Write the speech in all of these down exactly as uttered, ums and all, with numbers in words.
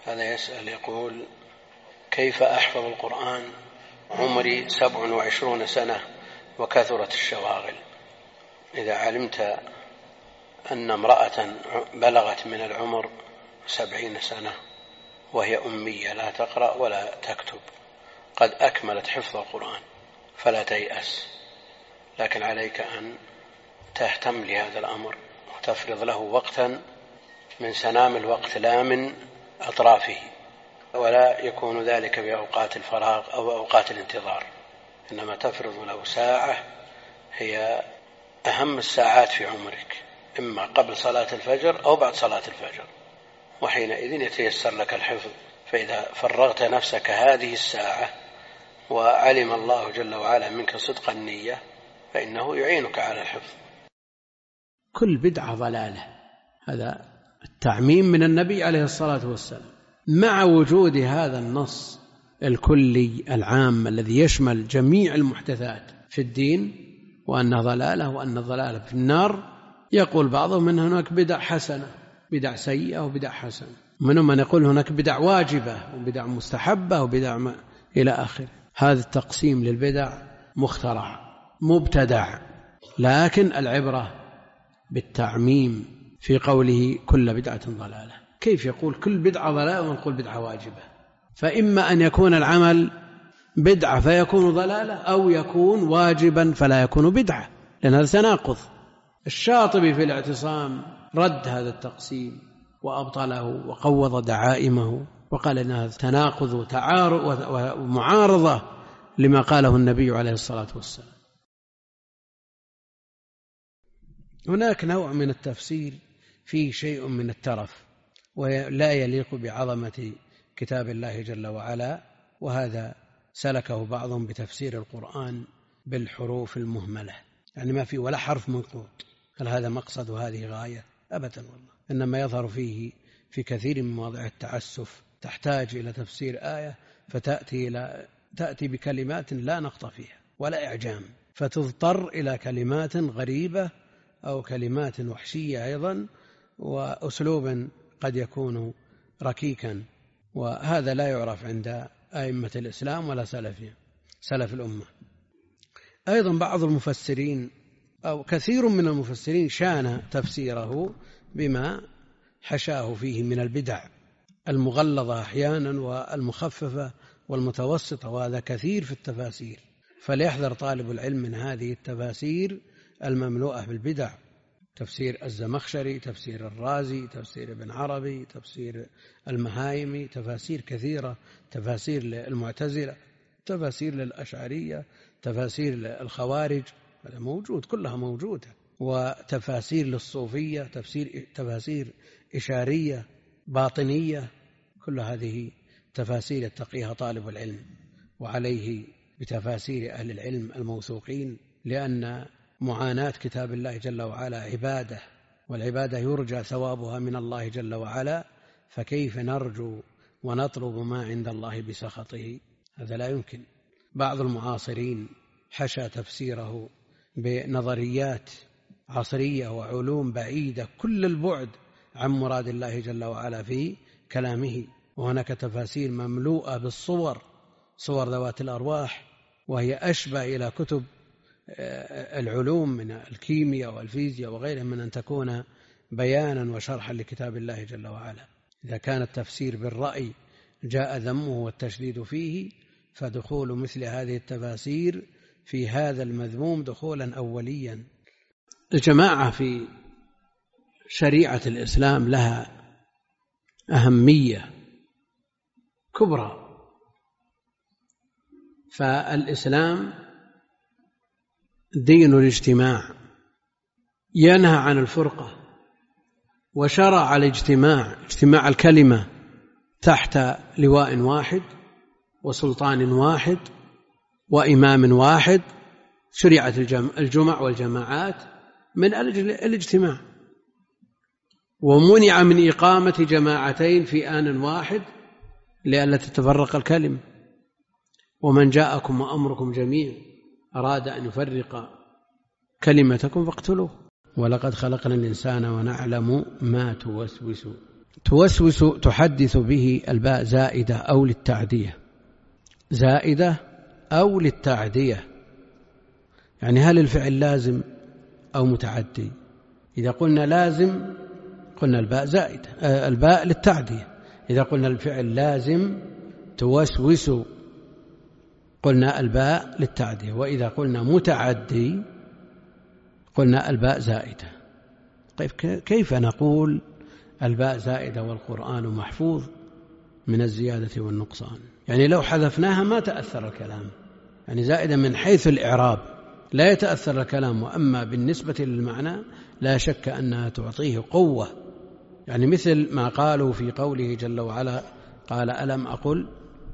هذا يسأل يقول: كيف أحفظ القرآن عمري سبع وعشرون سنة وكثرت الشواغل؟ إذا علمت أن امرأة بلغت من العمر سبعين سنة وهي أمية لا تقرأ ولا تكتب قد أكملت حفظ القرآن فلا تيأس، لكن عليك أن تهتم لهذا الأمر وتفرض له وقتا من سنام الوقت لا من أطرافه، ولا يكون ذلك بأوقات الفراغ أو أوقات الانتظار، إنما تفرض له ساعة هي أهم الساعات في عمرك، إما قبل صلاة الفجر أو بعد صلاة الفجر، وحينئذ يتيسر لك الحفظ. فإذا فرغت نفسك هذه الساعة وعلم الله جل وعلا منك صدق النية فإنه يعينك على الحفظ. كل بدعة ضلالة، هذا التعميم من النبي عليه الصلاة والسلام، مع وجود هذا النص الكلي العام الذي يشمل جميع المحدثات في الدين وأنها ضلالة وأن الضلالة في النار. يقول بعضهم أن هناك بدع حسنة، بدع سيئة وبدع حسنة، منهم من يقول هناك بدع واجبة وبدع مستحبة وبدع ما إلى آخره. هذا التقسيم للبدع مخترع مبتدع، لكن العبرة بالتعميم في قوله كل بدعة ضلالة. كيف يقول كل بدعة ضلالة ونقول بدعة واجبة؟ فإما أن يكون العمل بدعة فيكون ضلالة، أو يكون واجبا فلا يكون بدعة، لأن هذا تناقض. الشاطبي في الاعتصام رد هذا التقسيم وأبطله وقوض دعائمه وقال إن هذا تناقض وتعارض ومعارضة لما قاله النبي عليه الصلاة والسلام. هناك نوع من التفسير فيه شيء من الترف ولا يليق بعظمة كتاب الله جل وعلا، وهذا سلكه بعضهم بتفسير القرآن بالحروف المهملة، يعني ما في ولا حرف منقوط. هل هذا مقصد وهذه غاية؟ أبدا والله، إنما يظهر فيه في كثير من مواضع التعسف، تحتاج إلى تفسير آية فتأتي إلى تأتي بكلمات لا نقط فيها ولا إعجام، فتضطر إلى كلمات غريبة أو كلمات وحشية أيضا، وأسلوب قد يكون ركيكا، وهذا لا يعرف عند أئمة الإسلام ولا سلفهم سلف الأمة. أيضا بعض المفسرين أو كثير من المفسرين شان تفسيره بما حشاه فيه من البدع المغلظة أحيانا والمخففة والمتوسطة، وهذا كثير في التفاسير، فليحذر طالب العلم من هذه التفاسير المملوءة بالبدع. تفسير الزمخشري، تفسير الرازي، تفسير ابن عربي، تفسير المهايمي، تفاسير كثيرة، تفاسير للمعتزلة، تفاسير للأشعرية، تفاسير الخوارج، هذا موجود، كلها موجودة، وتفاسير للصوفية، تفسير تفاسير إشارية باطنية، كل هذه تفاسير يتقيها طالب العلم، وعليه بتفاسير أهل العلم الموثوقين، لأن معاناة كتاب الله جل وعلا عبادة، والعبادة يرجى ثوابها من الله جل وعلا، فكيف نرجو ونطلب ما عند الله بسخطه؟ هذا لا يمكن. بعض المعاصرين حشى تفسيره بنظريات عصرية وعلوم بعيدة كل البعد عن مراد الله جل وعلا في كلامه، وهناك تفاسير مملوءة بالصور، صور ذوات الأرواح، وهي أشبه إلى كتب العلوم من الكيمياء والفيزياء وغيرها من أن تكون بيانا وشرحا لكتاب الله جل وعلا. إذا كان التفسير بالرأي جاء ذمه والتشديد فيه، فدخول مثل هذه التفاسير في هذا المذموم دخولا أوليا. الجماعة في شريعة الإسلام لها أهمية كبرى، فالإسلام دين الاجتماع، ينهى عن الفرقة، وشرع الاجتماع، اجتماع الكلمة تحت لواء واحد وسلطان واحد وإمام واحد. شريعة الجمع والجماعات من أجل الاجتماع، ومنع من إقامة جماعتين في آن واحد لئلا تتفرق الكلمة. ومن جاءكم وأمركم جميع أراد أن يفرق كلمتكم فاقتلوه، ولقد خلقنا الإنسان ونعلم ما توسوس توسوس تحدث به الباء زائدة أو للتعدية، زائدة أو للتعدية، يعني هل الفعل لازم أو متعدي؟ إذا قلنا لازم قلنا الباء زائدة، الباء للتعدية. إذا قلنا الفعل لازم توسوس قلنا الباء للتعدية. وإذا قلنا متعدي قلنا الباء زائدة. طيب كيف نقول الباء زائدة والقرآن محفوظ من الزيادة والنقصان؟ يعني لو حذفناها ما تأثر الكلام، يعني زائدة من حيث الإعراب لا يتأثر الكلام، وأما بالنسبة للمعنى لا شك أنها تعطيه قوة. يعني مثل ما قالوا في قوله جل وعلا قال ألم أقل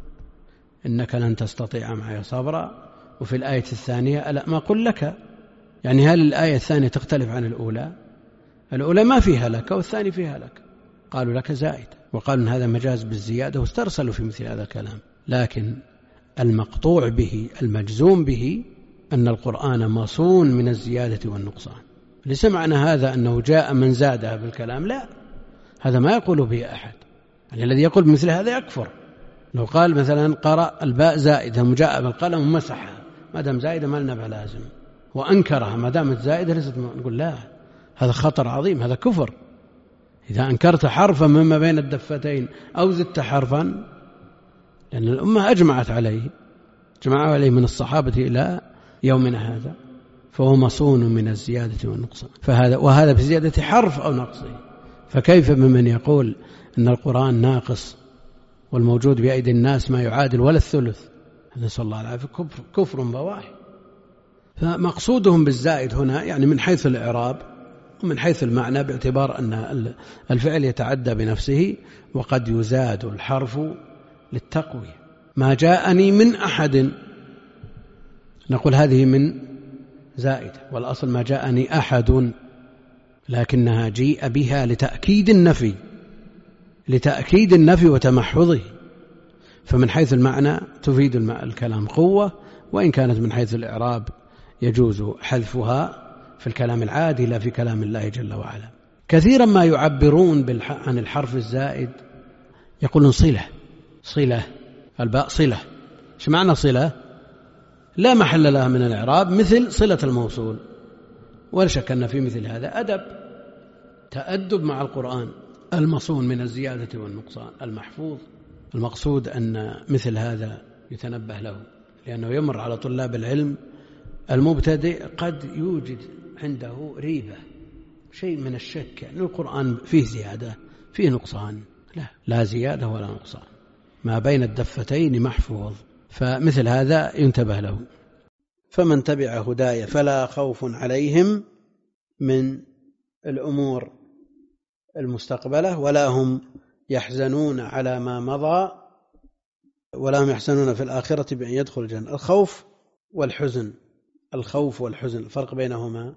إنك لن تستطيع معي صبرا، وفي الآية الثانية ألم أقل لك. يعني هل الآية الثانية تختلف عن الأولى؟ الأولى ما فيها لك والثاني فيها لك، قالوا لك زائد، وقالوا إن هذا مجاز بالزيادة واسترسلوا في مثل هذا الكلام. لكن المقطوع به المجزوم به أن القرآن مصون من الزيادة والنقصان. ليس معنى هذا أنه جاء من زادها بالكلام، لا، هذا ما يقول به أحد. يعني الذي يقول مثل هذا يكفر. لو قال مثلا قرأ الباء زائدة جاء بالقلم ومسحها، ما دام زائدة ما لنا لازم، وأنكرها ما دامت زائدة ليست، نقول لا، هذا خطر عظيم، هذا كفر. إذا أنكرت حرفا مما بين الدفتين أو زدت حرفا، لأن الأمة أجمعت عليه، جمعوا عليه من الصحابة إلى يومنا هذا، فهو مصون من الزيادة والنقصان. فهذا وهذا بزيادة حرف أو نقصه. فكيف بمن يقول أن القرآن ناقص والموجود بأيدي الناس ما يعادل ولا الثلث؟ نسأل الله العافية، كفر, كفر بواح. فمقصودهم بالزائد هنا يعني من حيث الإعراب ومن حيث المعنى، باعتبار أن الفعل يتعدى بنفسه، وقد يزاد الحرف للتقوية. ما جاءني من أحد نقول هذه من زائدة، والأصل ما جاءني أحد، لكنها جيء بها لتأكيد النفي، لتأكيد النفي وتمحضه. فمن حيث المعنى تفيد الكلام قوة، وإن كانت من حيث الإعراب يجوز حذفها في الكلام العادي لا في كلام الله جل وعلا. كثيرا ما يعبرون عن الحرف الزائد يقولون صلة، صلة، الباء صلة. ايش معنى صلة؟ لا محل لها من الإعراب، مثل صلة الموصول. ولا شك أن في مثل هذا أدب، تأدب مع القرآن المصون من الزيادة والنقصان المحفوظ. المقصود أن مثل هذا يتنبه له، لأنه يمر على طلاب العلم المبتدئ قد يوجد عنده ريبة، شيء من الشك، أن القرآن فيه زيادة فيه نقصان. لا، لا زيادة ولا نقصان، ما بين الدفتين محفوظ. فمثل هذا ينتبه له. فمن تبع هدايا فلا خوف عليهم من الأمور المستقبلة ولا هم يحزنون على ما مضى ولا هم يحزنون في الآخرة بأن يدخل الجنة. الخوف والحزن، الخوف والحزن الفرق بينهما،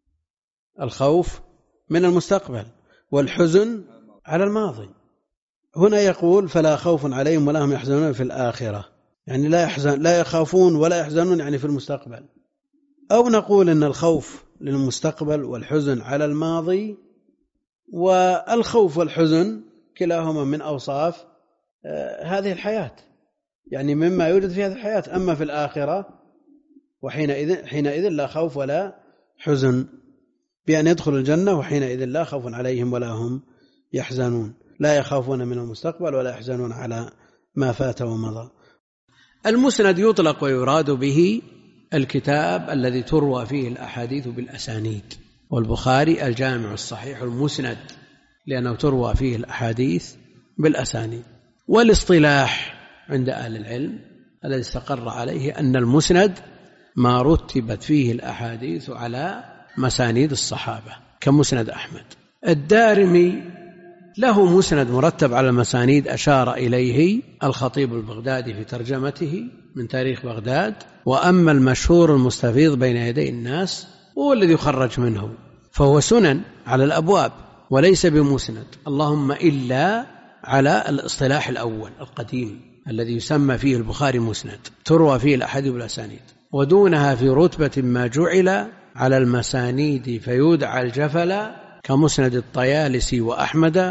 الخوف من المستقبل والحزن على الماضي. هنا يقول فلا خوف عليهم ولا هم يحزنون في الآخرة، يعني لا يحزن لا يخافون ولا يحزنون يعني في المستقبل. أو نقول أن الخوف للمستقبل والحزن على الماضي، والخوف والحزن كلاهما من أوصاف هذه الحياة، يعني مما يوجد في هذه الحياة. أما في الآخرة وحينئذ حينئذ لا خوف ولا حزن بأن يدخل الجنة، وحينئذ لا خوف عليهم ولا هم يحزنون، لا يخافون من المستقبل ولا يحزنون على ما فات ومضى. المسند يطلق ويراد به الكتاب الذي تروى فيه الأحاديث بالأسانيد، والبخاري الجامع الصحيح المسند، لأنه تروى فيه الأحاديث بالأسانيد. والاصطلاح عند أهل العلم الذي استقر عليه أن المسند ما رتبت فيه الأحاديث على مسانيد الصحابة كمسند أحمد. الدارمي له مسند مرتب على المسانيد أشار إليه الخطيب البغدادي في ترجمته من تاريخ بغداد. وأما المشهور المستفيض بين يدي الناس هو الذي يخرج منه، فهو سنن على الأبواب وليس بمسند، اللهم إلا على الاصطلاح الأول القديم الذي يسمى فيه البخاري مسند، تروى فيه الأحاديث بالأسانيد، ودونها في رتبة ما جعل على المسانيد فيودع الجفل كمسند الطيالسي وأحمد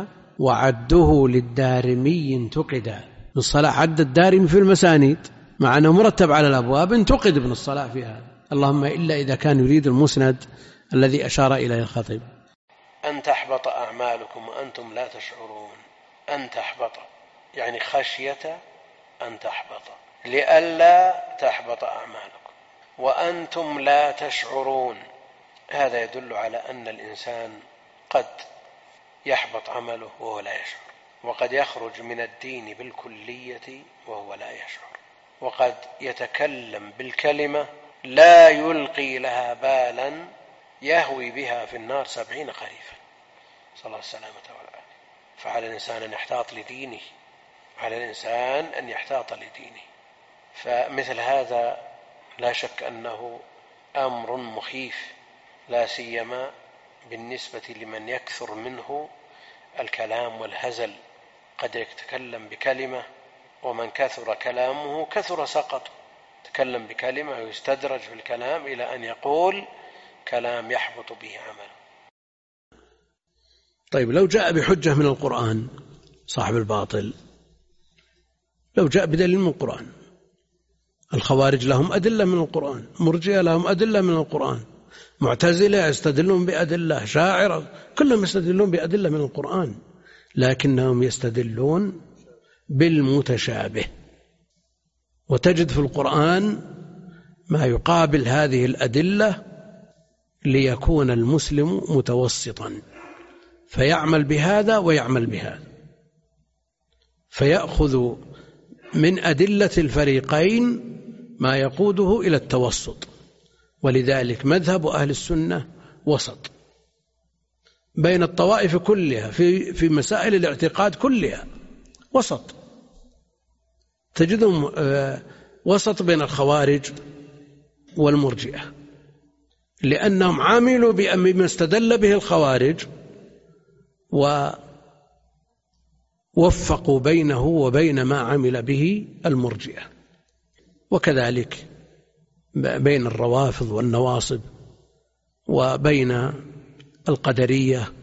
وعده للدارمي انتقد. ابن الصلاح عد الدارمي في المسانيد مع أنه مرتب على الأبواب، انتقد ابن الصلاح في هذا، اللهم إلا إذا كان يريد المسند الذي أشار إليه الخطيب. أن تحبط أعمالكم وأنتم لا تشعرون. أن تحبط يعني خشية أن تحبط، لئلا تحبط أعمالكم وأنتم لا تشعرون. هذا يدل على أن الإنسان قد يحبط عمله وهو لا يشعر، وقد يخرج من الدين بالكلية وهو لا يشعر، وقد يتكلم بالكلمة لا يلقي لها بالا يهوي بها في النار سبعين خريفا، صلى الله السلامة والعافية. فعلى الإنسان أن يحتاط لدينه، على الإنسان أن يحتاط لدينه. فمثل هذا لا شك أنه أمر مخيف، لا سيما بالنسبة لمن يكثر منه الكلام والهزل. قد يتكلم بكلمة ومن كثر كلامه كثر سقطه، تكلم بكلمة ويستدرج في الكلام إلى أن يقول كلام يحبط به عمله. طيب لو جاء بحجة من القرآن صاحب الباطل، لو جاء بدليل من القرآن، الخوارج لهم أدلة من القرآن، مرجئة لهم أدلة من القرآن، معتزلة يستدلون بأدلة، شاعرة كلهم يستدلون بأدلة من القرآن، لكنهم يستدلون بالمتشابه. وتجد في القرآن ما يقابل هذه الأدلة ليكون المسلم متوسطا، فيعمل بهذا ويعمل بهذا، فيأخذ من أدلة الفريقين ما يقوده إلى التوسط. ولذلك مذهب أهل السنة وسط بين الطوائف كلها في في مسائل الاعتقاد كلها، وسط. تجدهم وسط بين الخوارج والمرجئة، لأنهم عاملوا بما استدل به الخوارج ووفقوا بينه وبين ما عمل به المرجئة، وكذلك بين الروافض والنواصب وبين القدرية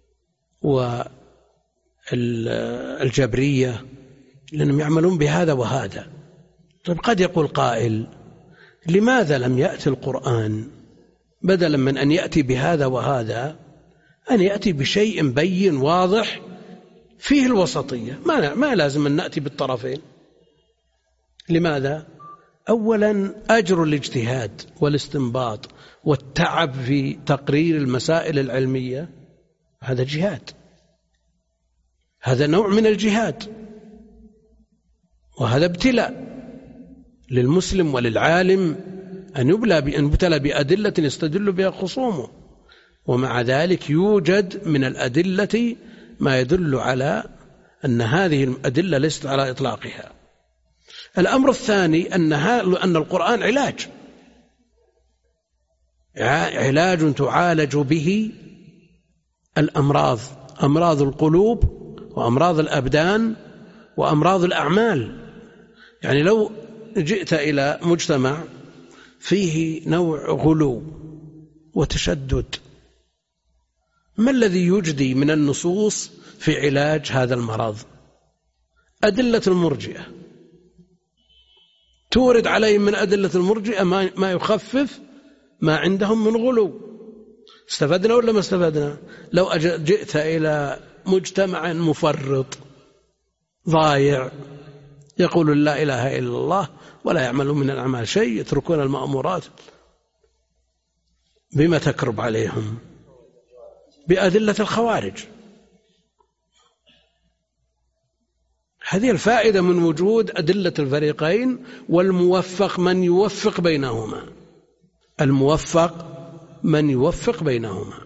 والجبرية، لأنهم يعملون بهذا وهذا. طيب قد يقول قائل لماذا لم يأتي القرآن بدلا من أن يأتي بهذا وهذا أن يأتي بشيء بين واضح فيه الوسطية؟ ما, ما لازم أن نأتي بالطرفين. لماذا؟ أولا أجر الاجتهاد والاستنباط والتعب في تقرير المسائل العلمية هذا جهاد، هذا نوع من الجهاد، وهذا ابتلاء للمسلم وللعالم أن يبتلى بأدلة يستدل بها خصومه، ومع ذلك يوجد من الأدلة ما يدل على أن هذه الأدلة ليست على إطلاقها. الأمر الثاني أنها أن القرآن علاج علاج تعالج به الأمراض، أمراض القلوب وأمراض الأبدان وأمراض الأعمال. يعني لو جئت إلى مجتمع فيه نوع غلو وتشدد، ما الذي يجدي من النصوص في علاج هذا المرض؟ أدلة المرجئة، تورد عليهم من أدلة المرجئة ما يخفف ما عندهم من غلو. استفدنا ولا ما استفدنا؟ لو جئت إلى مجتمع مفرط ضايع يقول لا إله إلا الله ولا يعملون من الأعمال شيء، يتركون المأمورات، بما تكرب عليهم؟ بأدلة الخوارج. هذه الفائدة من وجود أدلة الفريقين، والموفق من يوفق بينهما، الموفق من يوفق بينهما.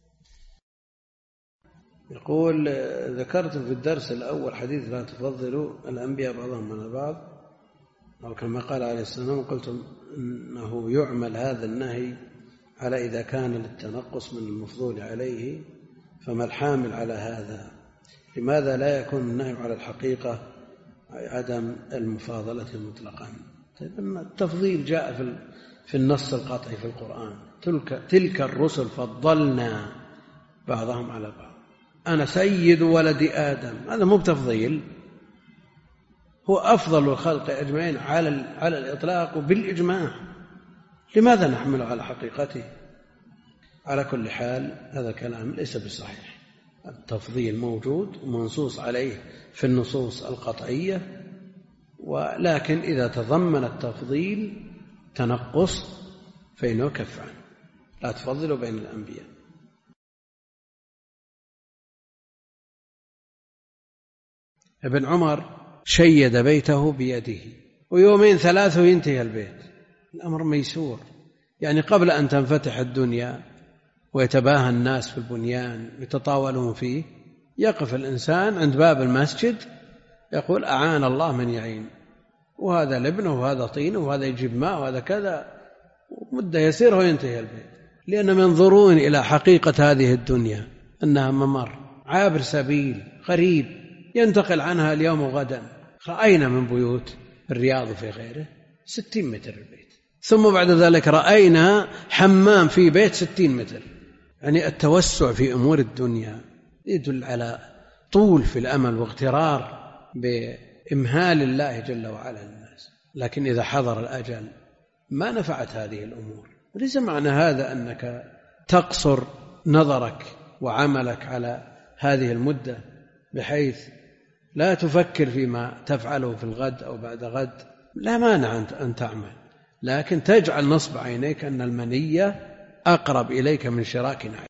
يقول ذكرت في الدرس الأول حديث لا تفضلوا الأنبياء بعضهم على بعض، أو كما قال عليه السلام قلت أنه يعمل هذا النهي على إذا كان للتنقص من المفضول عليه، فما الحامل على هذا؟ لماذا لا يكون النهي على الحقيقة عدم المفاضلة مطلقا؟ التفضيل جاء في في النص القطعي في القرآن، تلك, تلك الرسل فضلنا بعضهم على بعض. أنا سيد ولد آدم، هذا مو بتفضيل، هو أفضل الخلق أجمعين على على الإطلاق وبالإجماع. لماذا نحمله على حقيقته؟ على كل حال هذا كلام ليس بصحيح. التفضيل موجود ومنصوص عليه في النصوص القطعية، ولكن إذا تضمن التفضيل تنقص فإنه كف عنه، لا تفضلوا بين الأنبياء. ابن عمر شيد بيته بيده ويومين ثلاثة ينتهي البيت، الأمر ميسور. يعني قبل أن تنفتح الدنيا ويتباهى الناس في البنيان يتطاولون فيه، يقف الإنسان عند باب المسجد يقول أعان الله من يعين، وهذا لبنه وهذا طينه وهذا يجيب ماء وهذا كذا، مدة يسير وينتهي البيت. لأنهم ينظرون إلى حقيقة هذه الدنيا أنها ممر عابر سبيل قريب ينتقل عنها اليوم وغدا. رأينا من بيوت الرياض وفي غيره ستين متر البيت، ثم بعد ذلك رأينا حمام في بيت ستين متر. يعني التوسع في أمور الدنيا يدل على طول في الأمل واغترار بإمهال الله جل وعلا للناس. لكن إذا حضر الأجل ما نفعت هذه الأمور. وليس معنى هذا أنك تقصر نظرك وعملك على هذه المدة بحيث لا تفكر فيما تفعله في الغد أو بعد غد، لا مانع أن تعمل، لكن تجعل نصب عينيك أن المنية أقرب إليك من شراك نعل.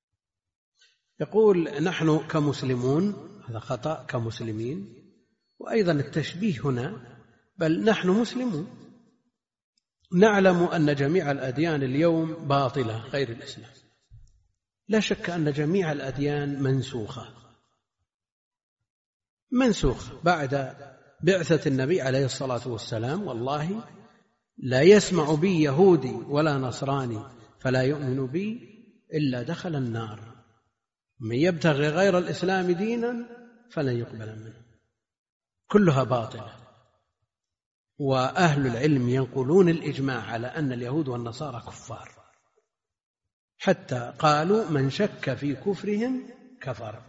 يقول نحن كمسلمون، هذا خطأ، كمسلمين. وأيضا التشبيه هنا، بل نحن مسلمون نعلم أن جميع الأديان اليوم باطلة غير الإسلام. لا شك أن جميع الأديان منسوخة منسوخة بعد بعثة النبي عليه الصلاة والسلام. والله لا يسمع بي يهودي ولا نصراني فلا يؤمن بي إلا دخل النار، من يبتغي غير الإسلام دينا فلن يقبل منه. كلها باطلة. وأهل العلم ينقلون الإجماع على أن اليهود والنصارى كفار، حتى قالوا من شك في كفرهم كفر.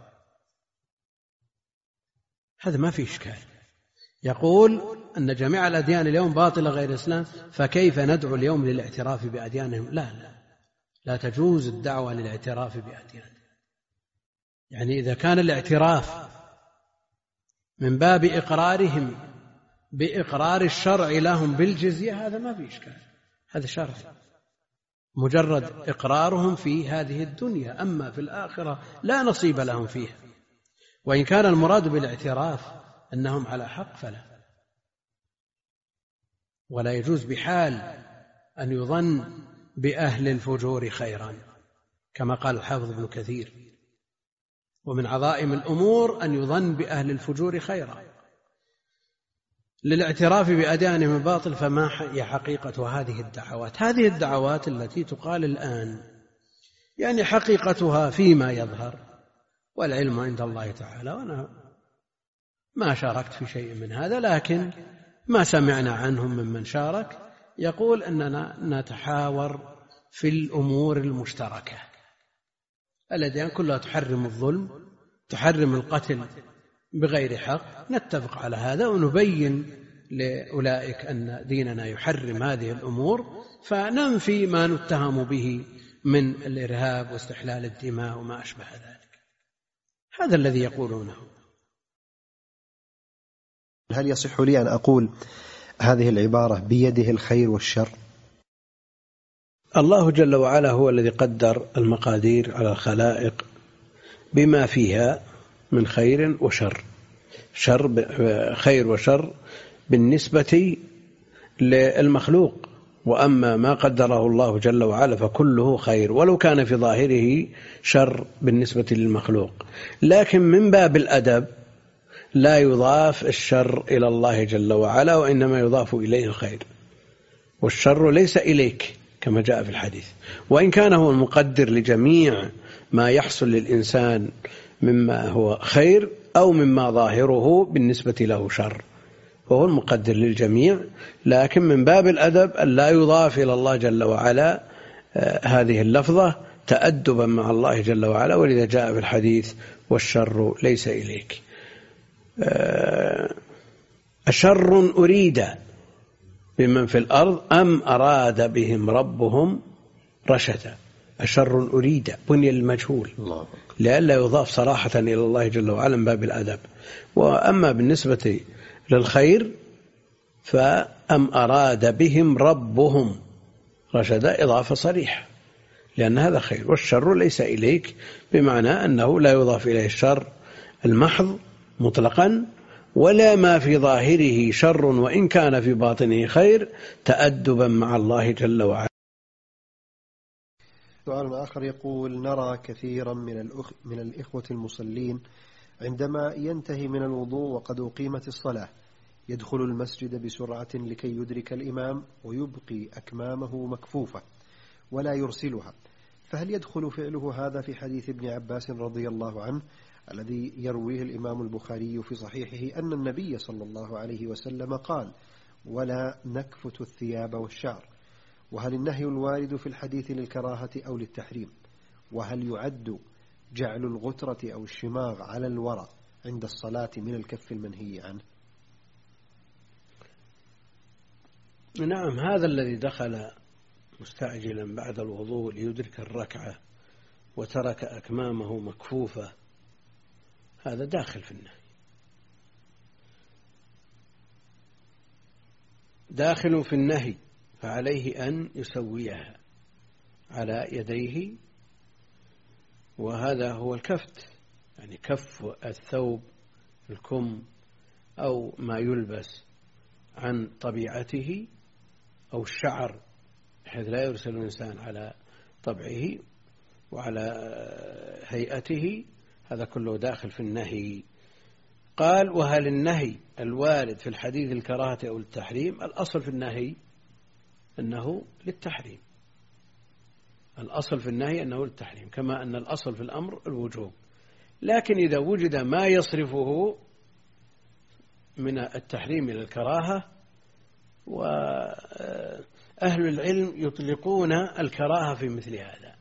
هذا ما في إشكال. يقول أن جميع الأديان اليوم باطلة غير الإسلام، فكيف ندعو اليوم للاعتراف بأديانهم؟ لا لا لا تجوز الدعوة للاعتراف بأديانهم. يعني إذا كان الاعتراف من باب إقرارهم بإقرار الشرع لهم بالجزية هذا ما في إشكال، هذا شرع، مجرد إقرارهم في هذه الدنيا، أما في الآخرة لا نصيب لهم فيها. وإن كان المراد بالاعتراف أنهم على حق فلا. ولا يجوز بحال أن يظن بأهل الفجور خيرا كما قال الحافظ ابن كثير. ومن عظائم الأمور أن يظن بأهل الفجور خيرا. للاعتراف بأديانهم الباطل فما هي حقيقة هذه الدعوات؟ هذه الدعوات التي تقال الآن يعني حقيقتها فيما يظهر، والعلم عند الله تعالى، وأنا ما شاركت في شيء من هذا، لكن ما سمعنا عنهم ممن شارك يقول أننا نتحاور في الأمور المشتركة. الأديان كلها تحرم الظلم، تحرم القتل بغير حق، نتفق على هذا ونبين لأولئك أن ديننا يحرم هذه الأمور، فننفي ما نتهم به من الإرهاب واستحلال الدماء وما أشبه ذلك. هذا الذي يقولونه. هل يصح لي أن أقول هذه العبارة بيده الخير والشر؟ الله جل وعلا هو الذي قدر المقادير على الخلائق بما فيها من خير وشر. شر خير وشر بالنسبة للمخلوق، وأما ما قدره الله جل وعلا فكله خير ولو كان في ظاهره شر بالنسبة للمخلوق. لكن من باب الأدب لا يضاف الشر إلى الله جل وعلا، وإنما يضاف إليه الخير، والشر ليس إليك كما جاء في الحديث. وإن كان هو المقدر لجميع ما يحصل للإنسان مما هو خير أو مما ظاهره بالنسبة له شر، وهو المقدر للجميع، لكن من باب الأدب أن لا يضاف إلى الله جل وعلا هذه اللفظة تأدبا مع الله جل وعلا. ولذا جاء في الحديث والشر ليس إليك. أشر أريد بمن في الأرض أم أراد بهم ربهم رشدا. أشر أريد بني المجهول لئلا يضاف صراحة إلى الله جل وعلا من باب الأدب. وأما بالنسبة للخير فأم أراد بهم ربهم رشدا إضافة صريحة لأن هذا خير، والشر ليس إليك بمعنى أنه لا يضاف إليه الشر المحض مطلقا ولا ما في ظاهره شر وإن كان في باطنه خير تأدبا مع الله جل وعلا. سؤال آخر يقول: نرى كثيرا من الأخ من الإخوة المصلين عندما ينتهي من الوضوء وقد أقيمت الصلاة يدخل المسجد بسرعة لكي يدرك الإمام ويبقي أكمامه مكفوفة ولا يرسلها، فهل يدخل فعله هذا في حديث ابن عباس رضي الله عنه الذي يرويه الإمام البخاري في صحيحه أن النبي صلى الله عليه وسلم قال: ولا نكفت الثياب والشعر؟ وهل النهي الوارد في الحديث للكراهة أو للتحريم؟ وهل يعد جعل الغترة أو الشماغ على الورع عند الصلاة من الكف المنهي عنه؟ نعم، هذا الذي دخل مستعجلا بعد الوضوء ليدرك الركعة وترك أكمامه مكفوفة هذا داخل في النهي، داخل في النهي، فعليه أن يسويها على يديه، وهذا هو الكفت، يعني كف الثوب الكم أو ما يلبس عن طبيعته أو الشعر بحيث لا يرسل الإنسان على طبعه وعلى هيئته، هذا كله داخل في النهي. قال: وهل النهي الوارد في الحديث الكراهة أو التحريم؟ الأصل في النهي أنه للتحريم، الأصل في النهي أنه للتحريم، كما أن الأصل في الأمر الوجوب، لكن إذا وجد ما يصرفه من التحريم إلى الكراهة، وأهل العلم يطلقون الكراهة في مثل هذا،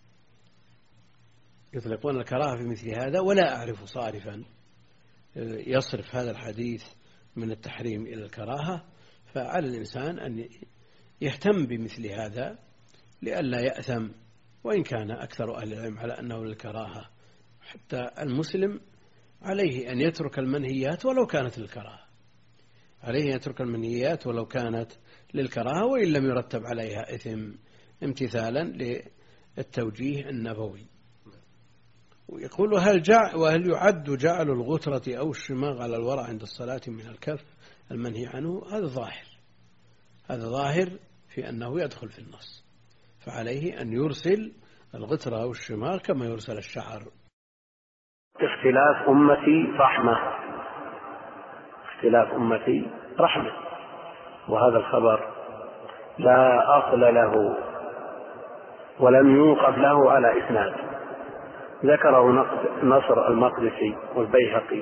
يطلقون الكراهة في مثل هذا، ولا أعرف صارفا يصرف هذا الحديث من التحريم إلى الكراهة، فعلى الإنسان أن يهتم بمثل هذا لئلا يأثم، وإن كان أكثر أهل العلم على أنه للكراهة. حتى المسلم عليه أن يترك المنهيات ولو كانت للكراهة، عليه أن يترك المنهيات ولو كانت للكراهة وإن لم يرتب عليها إثم، امتثالا للتوجيه النبوي. ويقول: وهل, جع وهل يعد جعل الغترة أو الشماغ على الورع عند الصلاة من الكف المنهي عنه؟ هذا ظاهر، هذا ظاهر في أنه يدخل في النص، فعليه أن يرسل الغترة أو الشماغ كما يرسل الشعر. اختلاف أمتي رحمة، اختلاف أمتي رحمة، وهذا الخبر لا أصل له ولم يوقف له على إسناد، ذكره نصر المقدسي والبيهقي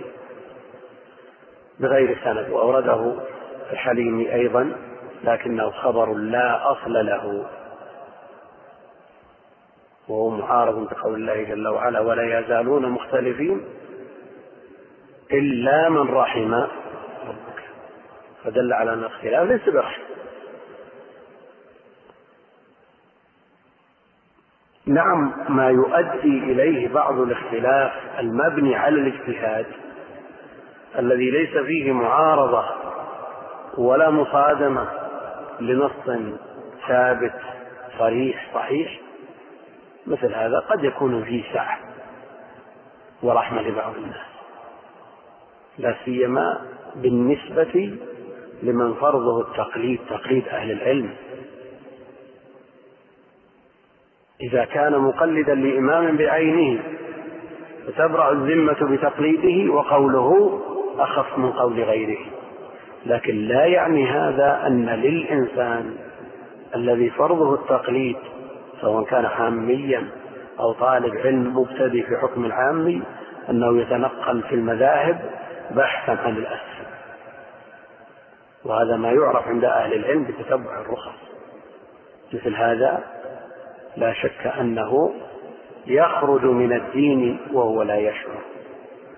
بغير سند، وأورده الحليمي أيضا، لكنه خبر لا أصل له، وهو معارض بقول الله جل وعلا: ولا يزالون مختلفين إلا من رحم ربك، فدل على أن الاختلاف ليس برحمة. نعم، ما يؤدي إليه بعض الاختلاف المبني على الاجتهاد الذي ليس فيه معارضة ولا مصادمة لنص ثابت صريح صحيح، مثل هذا قد يكون فيه سعة ورحمة لبعض الناس، لا سيما بالنسبة لمن فرضه التقليد، تقليد أهل العلم. إذا كان مقلدا لإمام بعينه فتبرأ الذمة بتقليده وقوله أخف من قول غيره، لكن لا يعني هذا أن للإنسان الذي فرضه التقليد سواء كان عاميا أو طالب علم مبتدئ في حكم العامي أنه يتنقل في المذاهب بحثا عن الأسهل، وهذا ما يعرف عند أهل العلم بتتبع الرخص. مثل هذا لا شك أنه يخرج من الدين وهو لا يشعر.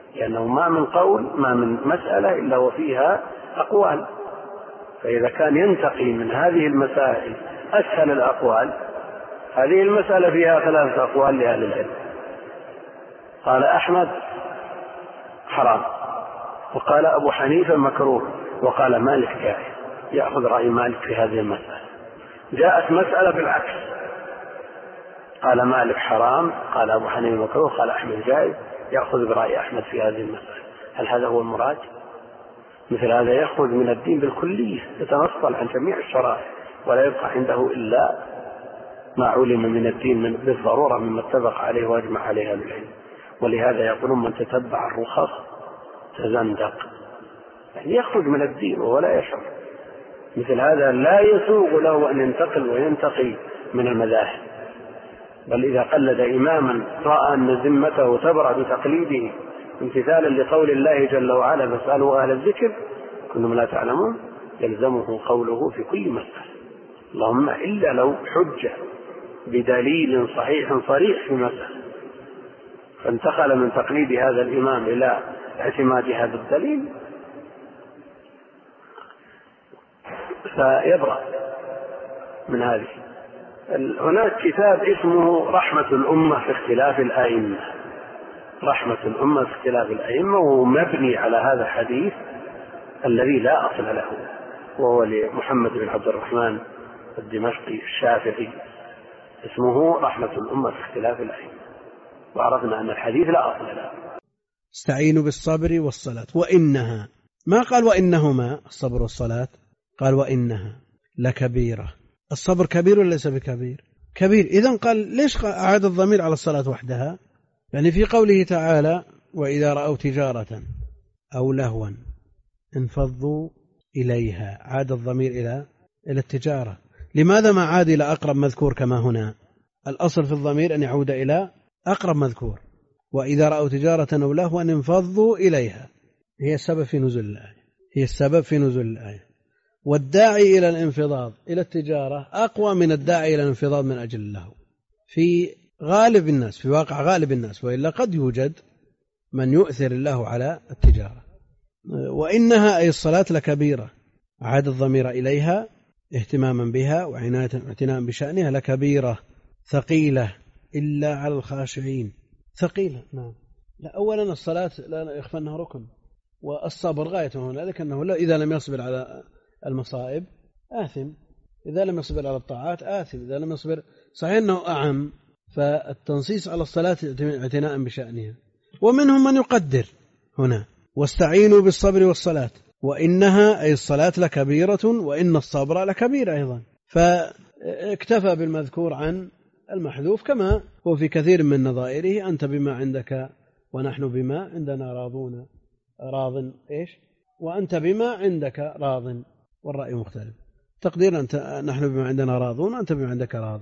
لأنه ما من قول ما من مسألة إلا وفيها أقوال، فإذا كان ينتقي من هذه المسائل أسهل الأقوال، هذه المسألة فيها ثلاثة أقوال لأهل العلم. قال أحمد حرام، وقال أبو حنيفة مكروه، وقال مالك جائز، يأخذ رأي مالك في هذه المسألة. جاءت مسألة بالعكس، قال مالك حرام، قال أبو حنيفة مكروه، قال أحمد جائز، يأخذ برأي أحمد في هذه المسألة. هل هذا هو المراد؟ مثل هذا يأخذ من الدين بالكلية، يتنصل عن جميع الشرائع ولا يبقى عنده إلا ما علم من الدين من بالضرورة مما اتفق عليه واجمع عليه أهل العلم. ولهذا يقولون من تتبع الرخص تزندق، يعني يخرج من الدين ولا يشعر. مثل هذا لا يسوغ له أن ينتقل وينتقي من المذاهب، بل إذا قلد إماما رأى أن ذمته تبرأ بتقليده امتثالا لقول الله جل وعلا فاسألوا أهل الذكر كنتم لا تعلمون، يلزمه قوله في كل مسألة، اللهم إلا لو حجة بدليل صحيح صريح في مسألة، فانتقل من تقليد هذا الإمام إلى اعتماد هذا الدليل فيبرأ من هذه. هناك كتاب اسمه رحمة الأمة في اختلاف الأئمة، رحمة الأمة في اختلاف الأئمة، وهو مبني على هذا الحديث الذي لا أصل له، وهو لمحمد بن عبد الرحمن الدمشقي الشافعي، اسمه رحمة الأمة في اختلاف الأئمة، وعرفنا أن الحديث لا أصل له. استعينوا بالصبر والصلاة وإنها، ما قال وإنهما الصبر والصلاة، قال وإنها لكبيرة. الصبر كبير ولا ليس بكبير؟ كبير. إذن قال ليش أعاد الضمير على الصلاة وحدها؟ يعني في قوله تعالى وإذا رأوا تجارة أو لهوا انفضوا إليها، عاد الضمير إلى إلى التجارة. لماذا ما عاد إلى أقرب مذكور كما هنا؟ الأصل في الضمير أن يعود إلى أقرب مذكور. وإذا رأوا تجارة أو لهوا انفضوا إليها، هي السبب في نزول الآية، هي السبب في نزول الآية. والداعي إلى الانفضاض إلى التجارة أقوى من الداعي إلى الانفضاض من أجل اللهو في غالب الناس، في واقع غالب الناس، وإلا قد يوجد من يؤثر الله على التجارة. وإنها أي الصلاة لكبيرة، عاد الضمير إليها اهتماما بها وعناية واعتناء بشأنها، لكبيرة ثقيلة إلا على الخاشعين. ثقيلة، نعم. لا، أولا الصلاة لا يخفى أنها ركن، والصبر غايته هنا، لكنه إذا لم يصبر على المصائب آثم، إذا لم يصبر على الطاعات آثم، إذا لم يصبر. صحيح أنه أعم، فالتنصيص على الصلاة اعتناء بشأنها. ومنهم من يقدر هنا واستعينوا بالصبر والصلاة، وإنها أي الصلاة لكبيرة وإن الصبر لكبير أيضا، فاكتفى بالمذكور عن المحذوف، كما هو في كثير من نظائره أنت بما عندك ونحن بما عندنا راضون، راض إيش، وأنت بما عندك راض، والرأي مختلف. تقدير أنت نحن بما عندنا راضون، أنت بما عندك راض.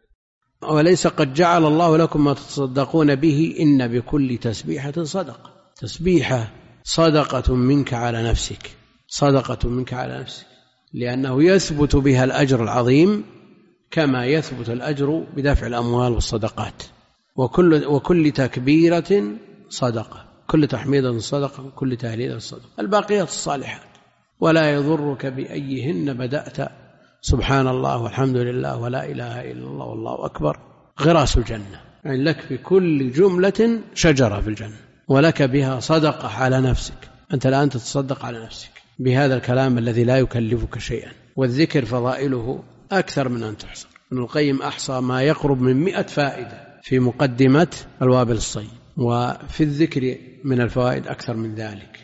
وليس قد جعل الله لكم ما تتصدقون به إن بكل تسبيحة صدقة. تسبيحة صدقة منك على نفسك، صدقة منك على نفسك، لأنه يثبت بها الأجر العظيم كما يثبت الأجر بدفع الأموال والصدقات. وكل, وكل تكبيرة صدقة، كل تحميدة صدقة، كل تهليل صدقة، الباقيات الصالحات. ولا يضرك بأيهن بدأت، سبحان الله والحمد لله ولا إله إلا الله والله أكبر، غراس الجنة، يعني لك في كل جملة شجرة في الجنة، ولك بها صدقة على نفسك. أنت الآن تتصدق على نفسك بهذا الكلام الذي لا يكلفك شيئا. والذكر فضائله أكثر من أن تحصر. ابن القيم أحصى ما يقرب من مئة فائدة في مقدمة الوابل الصيب، وفي الذكر من الفوائد أكثر من ذلك.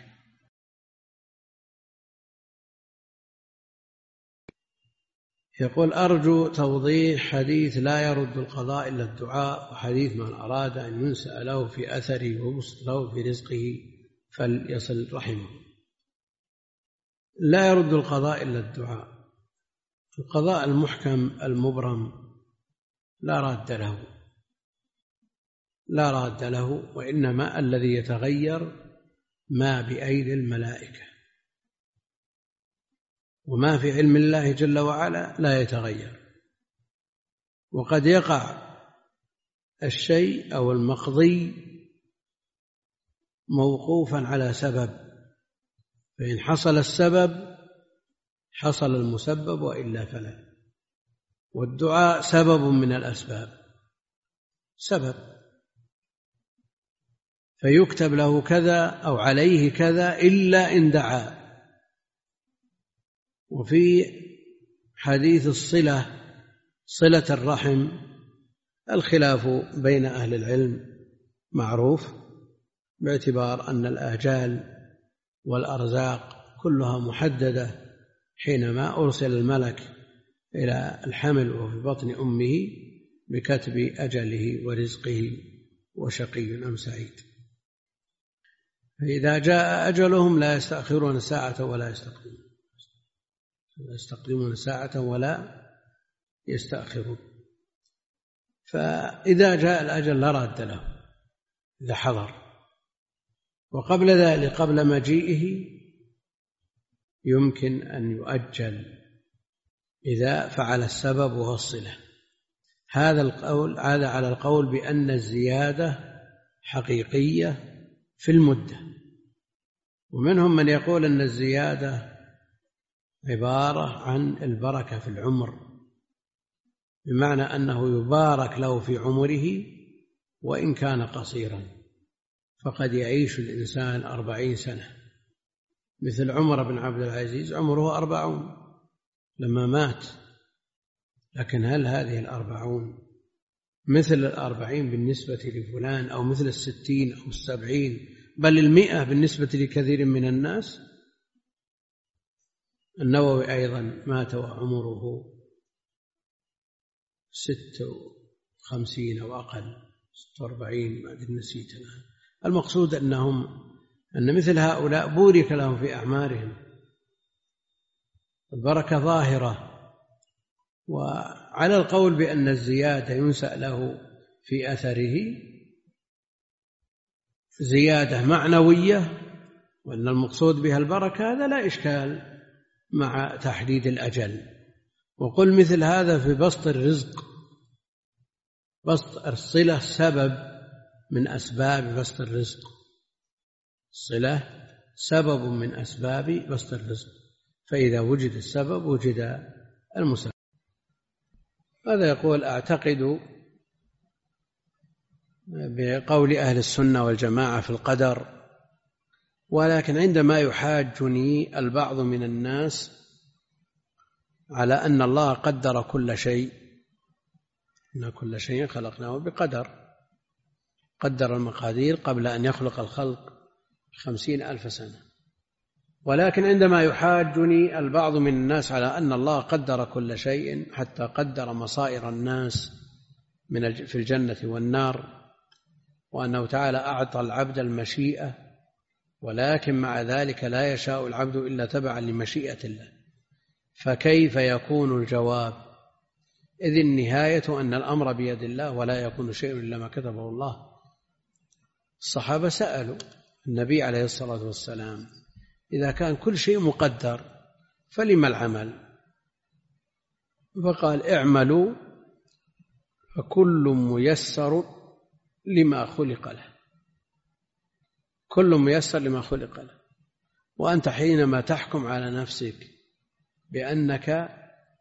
يقول أرجو توضيح حديث لا يرد القضاء إلا الدعاء، وحديث من أراد أن ينسأ له في أثره ويبسط له في رزقه فليصل رحمه. لا يرد القضاء إلا الدعاء. القضاء المحكم المبرم لا راد له، لا راد له، وإنما الذي يتغير ما بأيدي الملائكة، وما في علم الله جل وعلا لا يتغير. وقد يقع الشيء أو المقضي موقوفا على سبب، فإن حصل السبب حصل المسبب وإلا فلا. والدعاء سبب من الأسباب، سبب، فيكتب له كذا أو عليه كذا إلا إن دعا. وفي حديث الصلة، صلة الرحم، الخلاف بين أهل العلم معروف، باعتبار أن الآجال والأرزاق كلها محددة حينما أرسل الملك إلى الحمل وفي بطن أمه بكتب أجله ورزقه وشقي أم سعيد. فإذا جاء أجلهم لا يستأخرون ساعة ولا يستقدمون، لا يستقدمون ساعة ولا يستأخرون. فإذا جاء الأجل لا راد له إذا حضر، وقبل ذلك قبل مجيئه يمكن أن يؤجل إذا فعل السبب وهو الصلة. هذا القول هذا على القول بأن الزيادة حقيقية في المدة، ومنهم من يقول أن الزيادة عبارة عن البركة في العمر، بمعنى أنه يبارك له في عمره وإن كان قصيرا، فقد يعيش الإنسان أربعين سنة، مثل عمر بن عبد العزيز عمره أربعون لما مات، لكن هل هذه الأربعون مثل الأربعين بالنسبة لفلان، أو مثل الستين أو السبعين، بل المئة بالنسبة لكثير من الناس؟ النووي أيضا مات وعمره ست وخمسين أو أقل، ست وأربعين، ما قد نسيت الآن. المقصود أنهم أن مثل هؤلاء بورك لهم في أعمارهم، البركة ظاهرة. وعلى القول بأن الزيادة ينسأ له في أثره زيادة معنوية وأن المقصود بها البركة، هذا لا إشكال مع تحديد الأجل. وقل مثل هذا في بسط الرزق، بسط الصلة سبب من أسباب بسط الرزق، الصلة سبب من أسباب بسط الرزق، فإذا وجد السبب وجد المسبب. هذا يقول: أعتقد بقول أهل السنة والجماعة في القدر، ولكن عندما يحاجني البعض من الناس على أن الله قدر كل شيء، إن كل شيء خلقناه بقدر، قدر المقادير قبل أن يخلق الخلق خمسين ألف سنة، ولكن عندما يحاجني البعض من الناس على أن الله قدر كل شيء حتى قدر مصائر الناس من في الجنة والنار، وأنه تعالى أعطى العبد المشيئة، ولكن مع ذلك لا يشاء العبد إلا تبعا لمشيئة الله، فكيف يكون الجواب؟ إذ النهاية أن الأمر بيد الله ولا يكون شيء إلا ما كتبه الله. الصحابة سألوا النبي عليه الصلاة والسلام: إذا كان كل شيء مقدر فلما العمل؟ فقال: اعملوا فكل ميسر لما خلق له، كل ميسر لما خلق له. وأنت حينما تحكم على نفسك بأنك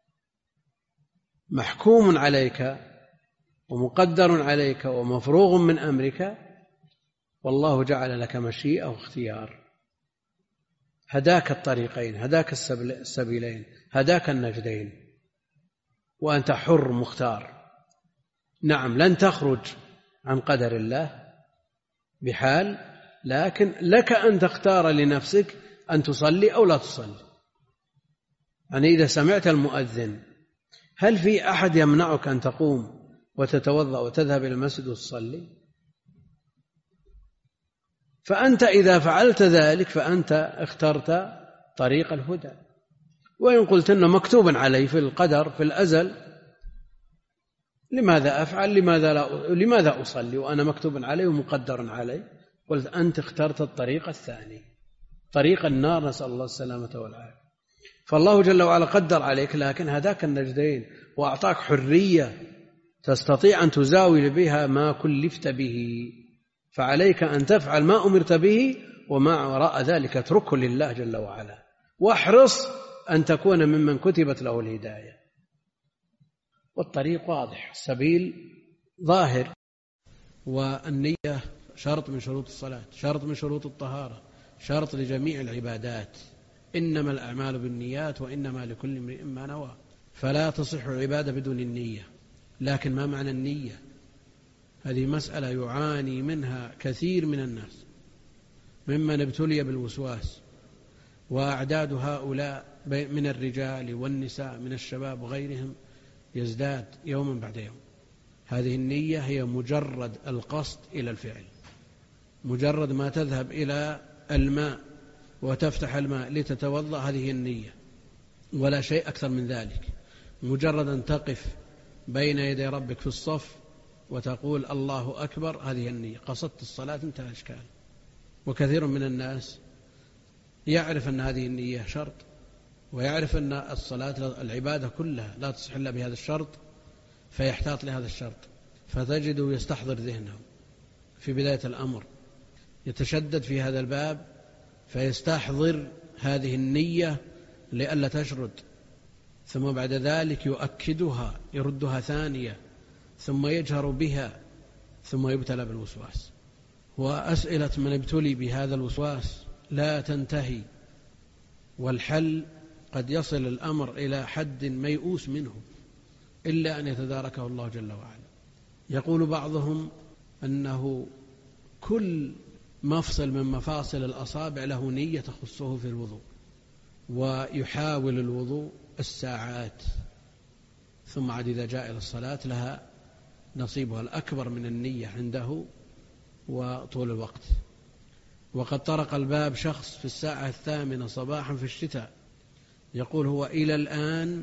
محكوم عليك ومقدر عليك ومفروغ من أمرك، والله جعل لك مشيئة واختيار، هداك الطريقين، هداك السبيلين، هداك النجدين، وأنت حر مختار. نعم، لن تخرج عن قدر الله بحال، لكن لك أن تختار لنفسك أن تصلي أو لا تصلي. يعني إذا سمعت المؤذن، هل في أحد يمنعك أن تقوم وتتوضأ وتذهب إلى المسجد وتصلي؟ فأنت إذا فعلت ذلك فأنت اخترت طريق الهدى. وإن قلت إنه مكتوب علي في القدر في الأزل، لماذا أفعل؟ لماذا لا لماذا أصلي وأنا مكتوب علي ومقدر علي؟ قلت أنت اخترت الطريق الثاني، طريق النار، نسأل الله السلامة والعافية. فالله جل وعلا قدر عليك، لكن هداك النجدين وأعطاك حرية تستطيع أن تزاول بها ما كلفت به، فعليك أن تفعل ما أمرت به، وما وراء ذلك اتركه لله جل وعلا، واحرص أن تكون ممن كتبت له الهداية. والطريق واضح، السبيل ظاهر. والنية شرط من شروط الصلاة، شرط من شروط الطهارة، شرط لجميع العبادات. إنما الأعمال بالنيات وإنما لكل امرئ ما نوى. فلا تصح العبادة بدون النية. لكن ما معنى النية؟ هذه مسألة يعاني منها كثير من الناس ممن ابتلي بالوسواس، وأعداد هؤلاء من الرجال والنساء من الشباب وغيرهم يزداد يوما بعد يوم. هذه النية هي مجرد القصد إلى الفعل، مجرد ما تذهب إلى الماء وتفتح الماء لتتوضأ، هذه النية، ولا شيء أكثر من ذلك. مجرد أن تقف بين يدي ربك في الصف وتقول الله أكبر، هذه النية، قصدت الصلاة، انتهى الإشكال. وكثير من الناس يعرف أن هذه النية شرط، ويعرف أن الصلاة العبادة كلها لا تصح إلا بهذا الشرط، فيحتاط لهذا الشرط، فتجده يستحضر ذهنه في بداية الأمر، يتشدد في هذا الباب فيستحضر هذه النية لئلا تشرد، ثم بعد ذلك يؤكدها، يردها ثانية، ثم يجهر بها، ثم يبتلى بالوسواس. وأسئلة من ابتلي بهذا الوسواس لا تنتهي، والحل قد يصل الأمر إلى حد ميؤوس منه إلا أن يتداركه الله جل وعلا. يقول بعضهم أنه كل مفصل من مفاصل الأصابع له نية تخصه في الوضوء، ويحاول الوضوء الساعات، ثم عاد إذا جاء إلى الصلاة لها نصيبها الأكبر من النية عنده وطول الوقت. وقد طرق الباب شخص في الساعة الثامنة صباحا في الشتاء، يقول هو إلى الآن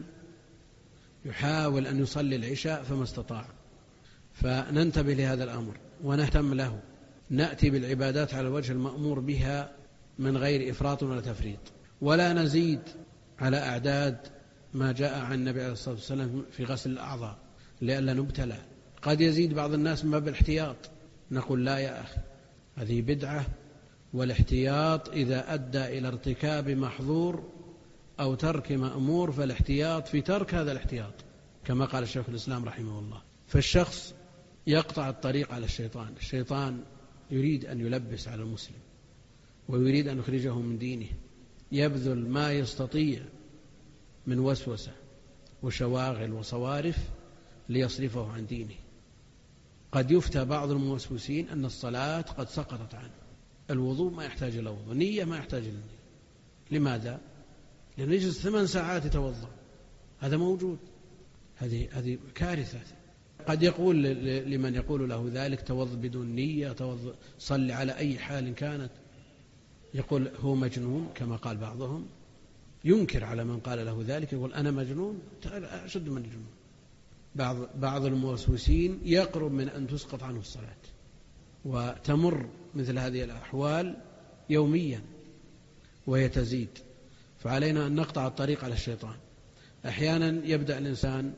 يحاول أن يصلي العشاء فما استطاع. فننتبه لهذا الأمر ونهتم له، نأتي بالعبادات على الوجه المأمور بها من غير إفراط ولا تفريط، ولا نزيد على أعداد ما جاء عن النبي عليه الصلاة والسلام في غسل الأعضاء لئلا نبتلى. قد يزيد بعض الناس من باب الاحتياط، نقول لا يا أخي، هذه بدعة، والاحتياط إذا أدى إلى ارتكاب محظور أو ترك مأمور فالاحتياط في ترك هذا الاحتياط، كما قال الشيخ الإسلام رحمه الله. فالشخص يقطع الطريق على الشيطان، الشيطان يريد أن يلبس على المسلم ويريد أن يخرجه من دينه، يبذل ما يستطيع من وسوسة وشواغل وصوارف ليصرفه عن دينه. قد يفتى بعض الموسوسين أن الصلاة قد سقطت عنه، الوضوء ما يحتاج إلى وضوء، نية ما يحتاج إلى نية. لماذا؟ لأنه يجلس ثمان ساعات يتوضأ، هذا موجود، هذه هذه كارثة. قد يقول لمن يقول له ذلك توضأ بدون نية، توضأ صل على أي حال كانت، يقول هو مجنون كما قال بعضهم، ينكر على من قال له ذلك، يقول أنا مجنون، أشد من الجنون. بعض بعض الموسوسين يقرب من أن تسقط عنه الصلاة، وتمر مثل هذه الأحوال يوميا وهي تزيد. فعلينا أن نقطع الطريق على الشيطان. أحيانا يبدأ الإنسان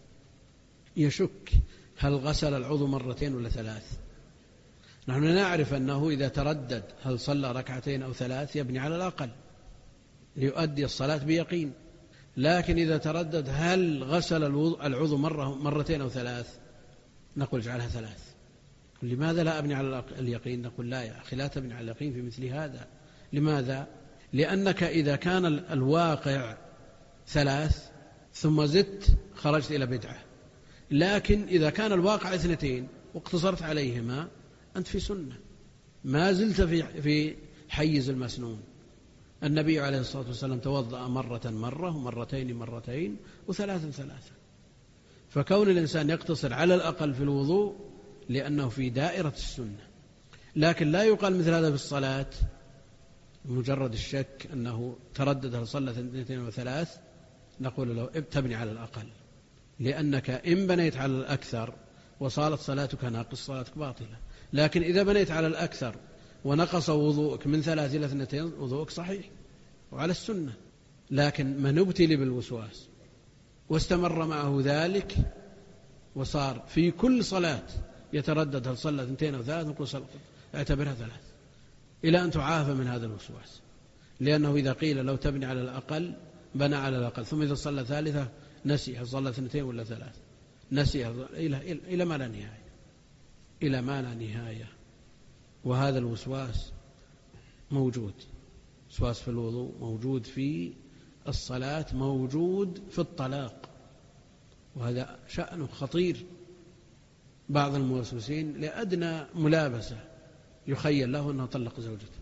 يشك هل غسل العضو مرتين ولا ثلاث. نحن نعرف أنه إذا تردد هل صلى ركعتين أو ثلاث يبني على الأقل ليؤدي الصلاة بيقين، لكن إذا تردد هل غسل العضو مرة مرتين أو ثلاث نقول اجعلها ثلاث. لماذا لا أبني على اليقين؟ نقول لا يا أخي، لا تبني على اليقين في مثل هذا. لماذا؟ لأنك إذا كان الواقع ثلاث ثم زدت خرجت إلى بدعة، لكن إذا كان الواقع اثنتين واقتصرت عليهما أنت في سنة، ما زلت في في حيز المسنون. النبي عليه الصلاة والسلام توضأ مرة مرة ومرتين مرتين وثلاثا ثلاثا. فكون الإنسان يقتصر على الأقل في الوضوء لأنه في دائرة السنة، لكن لا يقال مثل هذا في الصلاة مجرد الشك أنه تردد هل صلى اثنتين وثلاث، نقول له تبني على الأقل، لأنك إن بنيت على الأكثر وصالت صلاتك ناقص صلاتك باطلة. لكن إذا بنيت على الأكثر ونقص وضوءك من ثلاث إلى اثنتين وضوءك صحيح وعلى السنة. لكن من ابتلي بالوسواس واستمر معه ذلك وصار في كل صلاة يتردد هل صلى اثنتين أو ثلاث، نقول اعتبرها ثلاث إلى أن تعافى من هذا الوسواس، لأنه إذا قيل لو تبني على الأقل بنى على الأقل، ثم إذا صلى ثالثة نسيها، صلى اثنتين ولا ثلاث نسيها إلى, إلى ما لا نهاية، إلى ما لا نهاية. وهذا الوسواس موجود، وسواس في الوضوء موجود، في الصلاة موجود، في الطلاق، وهذا شأنه خطير. بعض الموسوسين لأدنى ملابسة يخيل له أنه طلق زوجته.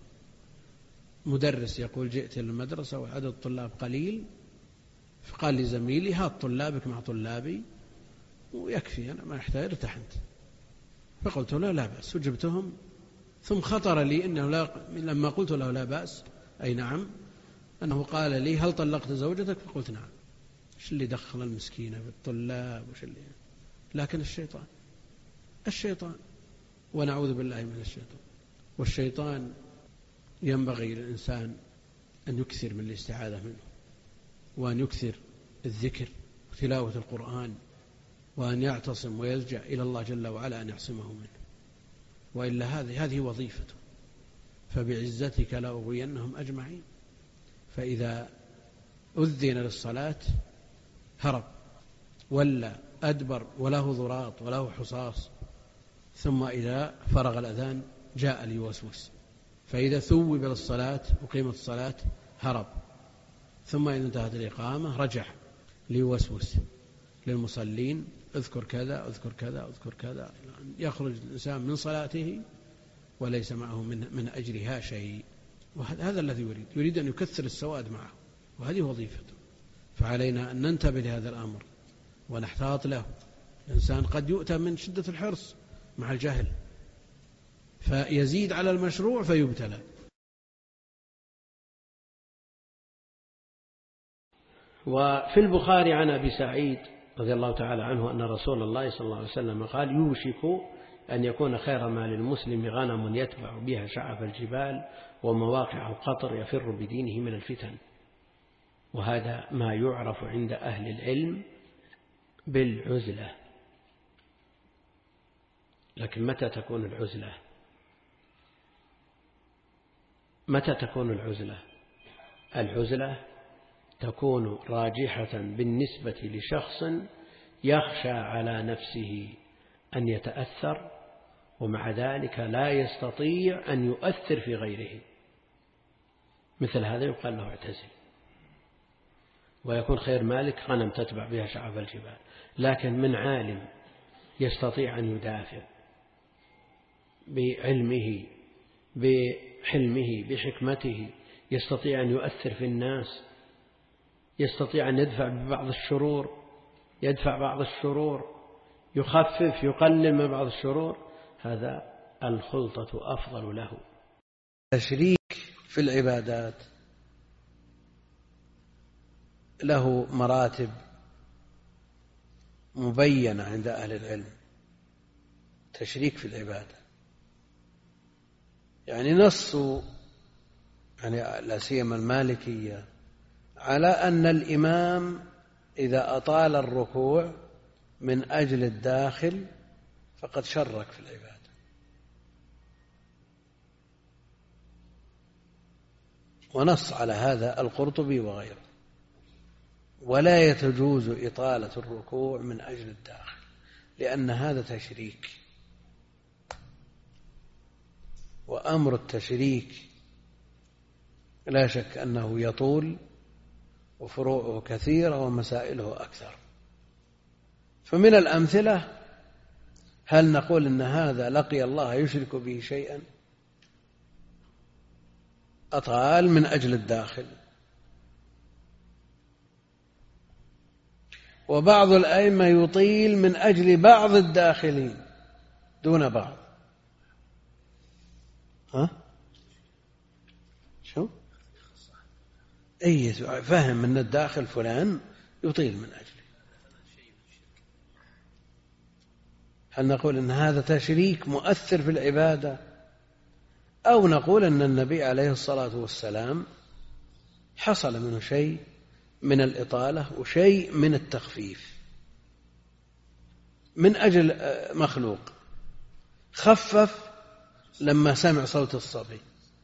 مدرس يقول جئت للمدرسة وعدد الطلاب قليل، فقال لي زميلي هات طلابك مع طلابي ويكفي، أنا ما أحتاج، ارتحنت. فقلت له لا بأس، وجبتهم. ثم خطر لي إنه لا، لما قلت له لا بأس أي نعم، أنه قال لي هل طلقت زوجتك؟ فقلت نعم. إيش اللي دخل المسكينة بالطلاب وش اللي، لكن الشيطان الشيطان ونعوذ بالله من الشيطان. والشيطان ينبغي للإنسان أن يكثر من الاستعاذة منه، وأن يكثر الذكر وتلاوة القرآن، وأن يعتصم ويلجأ إلى الله جل وعلا أن يعصمه منه، وإلا هذه هذه وظيفته. فبعزتك لأغوينهم أجمعين. فإذا أذن للصلاة هرب ولا أدبر وله ضراط وله حصاص، ثم إذا فرغ الأذان جاء ليوسوس، فإذا ثوب للصلاة وقيمت الصلاة هرب، ثم إذا انتهت الإقامة رجع ليوسوس للمصلين اذكر كذا اذكر كذا اذكر كذا، يخرج الإنسان من صلاته وليس معه من, من أجرها شيء. وهذا الذي يريد يريد أن يكثر السواد معه، وهذه وظيفته. فعلينا أن ننتبه لهذا الأمر ونحتاط له. الإنسان قد يؤتى من شدة الحرص مع الجهل فيزيد على المشروع فيبتلى. وفي البخاري عن أبي سعيد رضي الله تعالى عنه أن رسول الله صلى الله عليه وسلم قال يوشك أن يكون خير ما للمسلم غنم يتبع بها شعف الجبال ومواقع القطر يفر بدينه من الفتن. وهذا ما يعرف عند أهل العلم بالعزلة. لكن متى تكون العزلة؟ متى تكون العزلة؟ العزلة تكون راجحة بالنسبة لشخص يخشى على نفسه أن يتأثر، ومع ذلك لا يستطيع أن يؤثر في غيره. مثل هذا يقال له اعتزل. ويكون خير مالك غنم تتبع بها شعب الجبال. لكن من عالم يستطيع أن يدافع بعلمه بحلمه بحكمته، يستطيع أن يؤثر في الناس، يستطيع أن يدفع ببعض الشرور يدفع بعض الشرور يخفف يقلل من بعض الشرور، هذا الخلطة أفضل له. تشريك في العبادات له مراتب مبينة عند أهل العلم. تشريك في العبادة يعني نص يعني لا سيما المالكية على أن الإمام إذا أطال الركوع من أجل الداخل فقد شرك في العبادة. ونص على هذا القرطبي وغيره. ولا يتجوز إطالة الركوع من أجل الداخل لأن هذا تشريك، وأمر التشريك لا شك أنه يطول وفروعه كثيرة ومسائله أكثر. فمن الأمثلة هل نقول إن هذا لقي الله يشرك به شيئا؟ أطال من أجل الداخل. وبعض الأئمة يطيل من أجل بعض الداخلين دون بعض. ها؟ شو؟ أي فهم أن الداخل فلان يطيل من أجله. هل نقول أن هذا تشريك مؤثر في العبادة، أو نقول أن النبي عليه الصلاة والسلام حصل منه شيء من الإطالة وشيء من التخفيف من أجل مخلوق، خفف لما سمع صوت الصبي،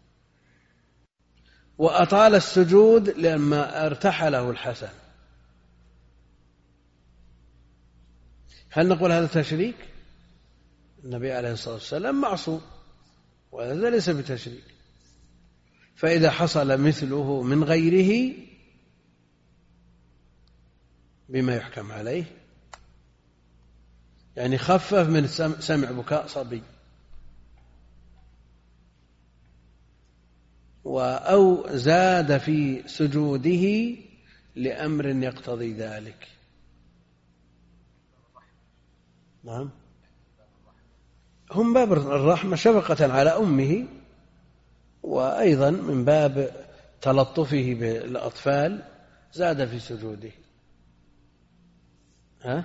وأطال السجود لما ارتحله الحسن. هل نقول هذا تشريك؟ النبي عليه الصلاة والسلام معصوم وهذا ليس بتشريك. فإذا حصل مثله من غيره بما يحكم عليه، يعني خفف من سمع بكاء صبي أو زاد في سجوده لأمر يقتضي ذلك. نعم، هم باب الرحمة شفقة على أمه، وأيضا من باب تلطفه بالأطفال زاد في سجوده. ها؟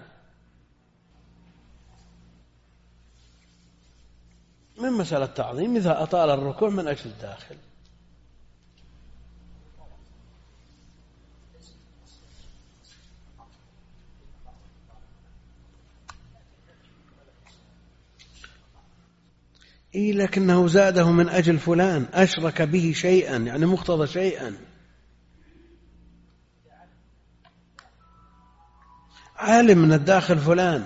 من مسألة تعظيم إذا أطال الركوع من أجل الداخل. إيه لكنه زاده من أجل فلان، أشرك به شيئا، يعني مقتضى شيئا. عالم من الداخل فلان،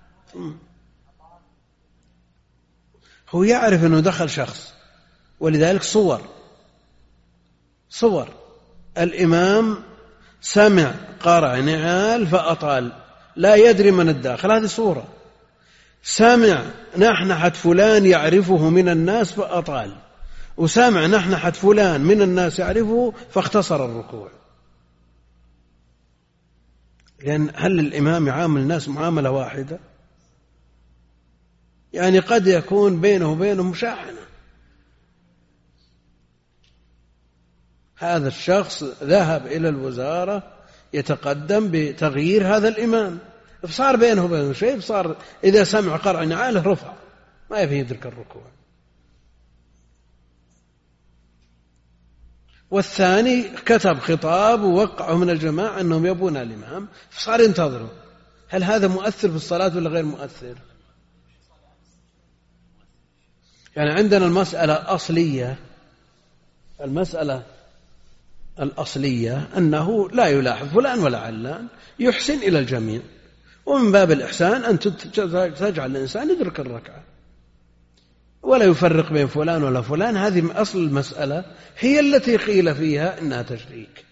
هو يعرف أنه دخل شخص، ولذلك صور صور الإمام سمع قرع نعال فأطال، لا يدري من الداخل، هذه صورة. سمع نحنحة فلان يعرفه من الناس فأطال، وسمع نحنحة فلان من الناس يعرفه فاختصر الركوع. لأن هل الإمام يعامل الناس معاملة واحدة؟ يعني قد يكون بينه وبينهم مشاحنة. هذا الشخص ذهب إلى الوزارة يتقدم بتغيير هذا الإمام، فصار بينه وبينه شيء، فصار إذا سمع قرع نعاله رفع، ما يبي يدرك الركوع. والثاني كتب خطاب ووقعه من الجماعة أنهم يبون الإمام، فصار ينتظروا. هل هذا مؤثر في الصلاة ولا غير مؤثر؟ يعني عندنا المسألة الأصلية المسألة الأصلية أنه لا يلاحظ فلان ولا علان، يحسن إلى الجميع، ومن باب الإحسان أن تجعل الإنسان يدرك الركعة ولا يفرق بين فلان ولا فلان. هذه أصل المسألة، هي التي قيل فيها إنها تشريك.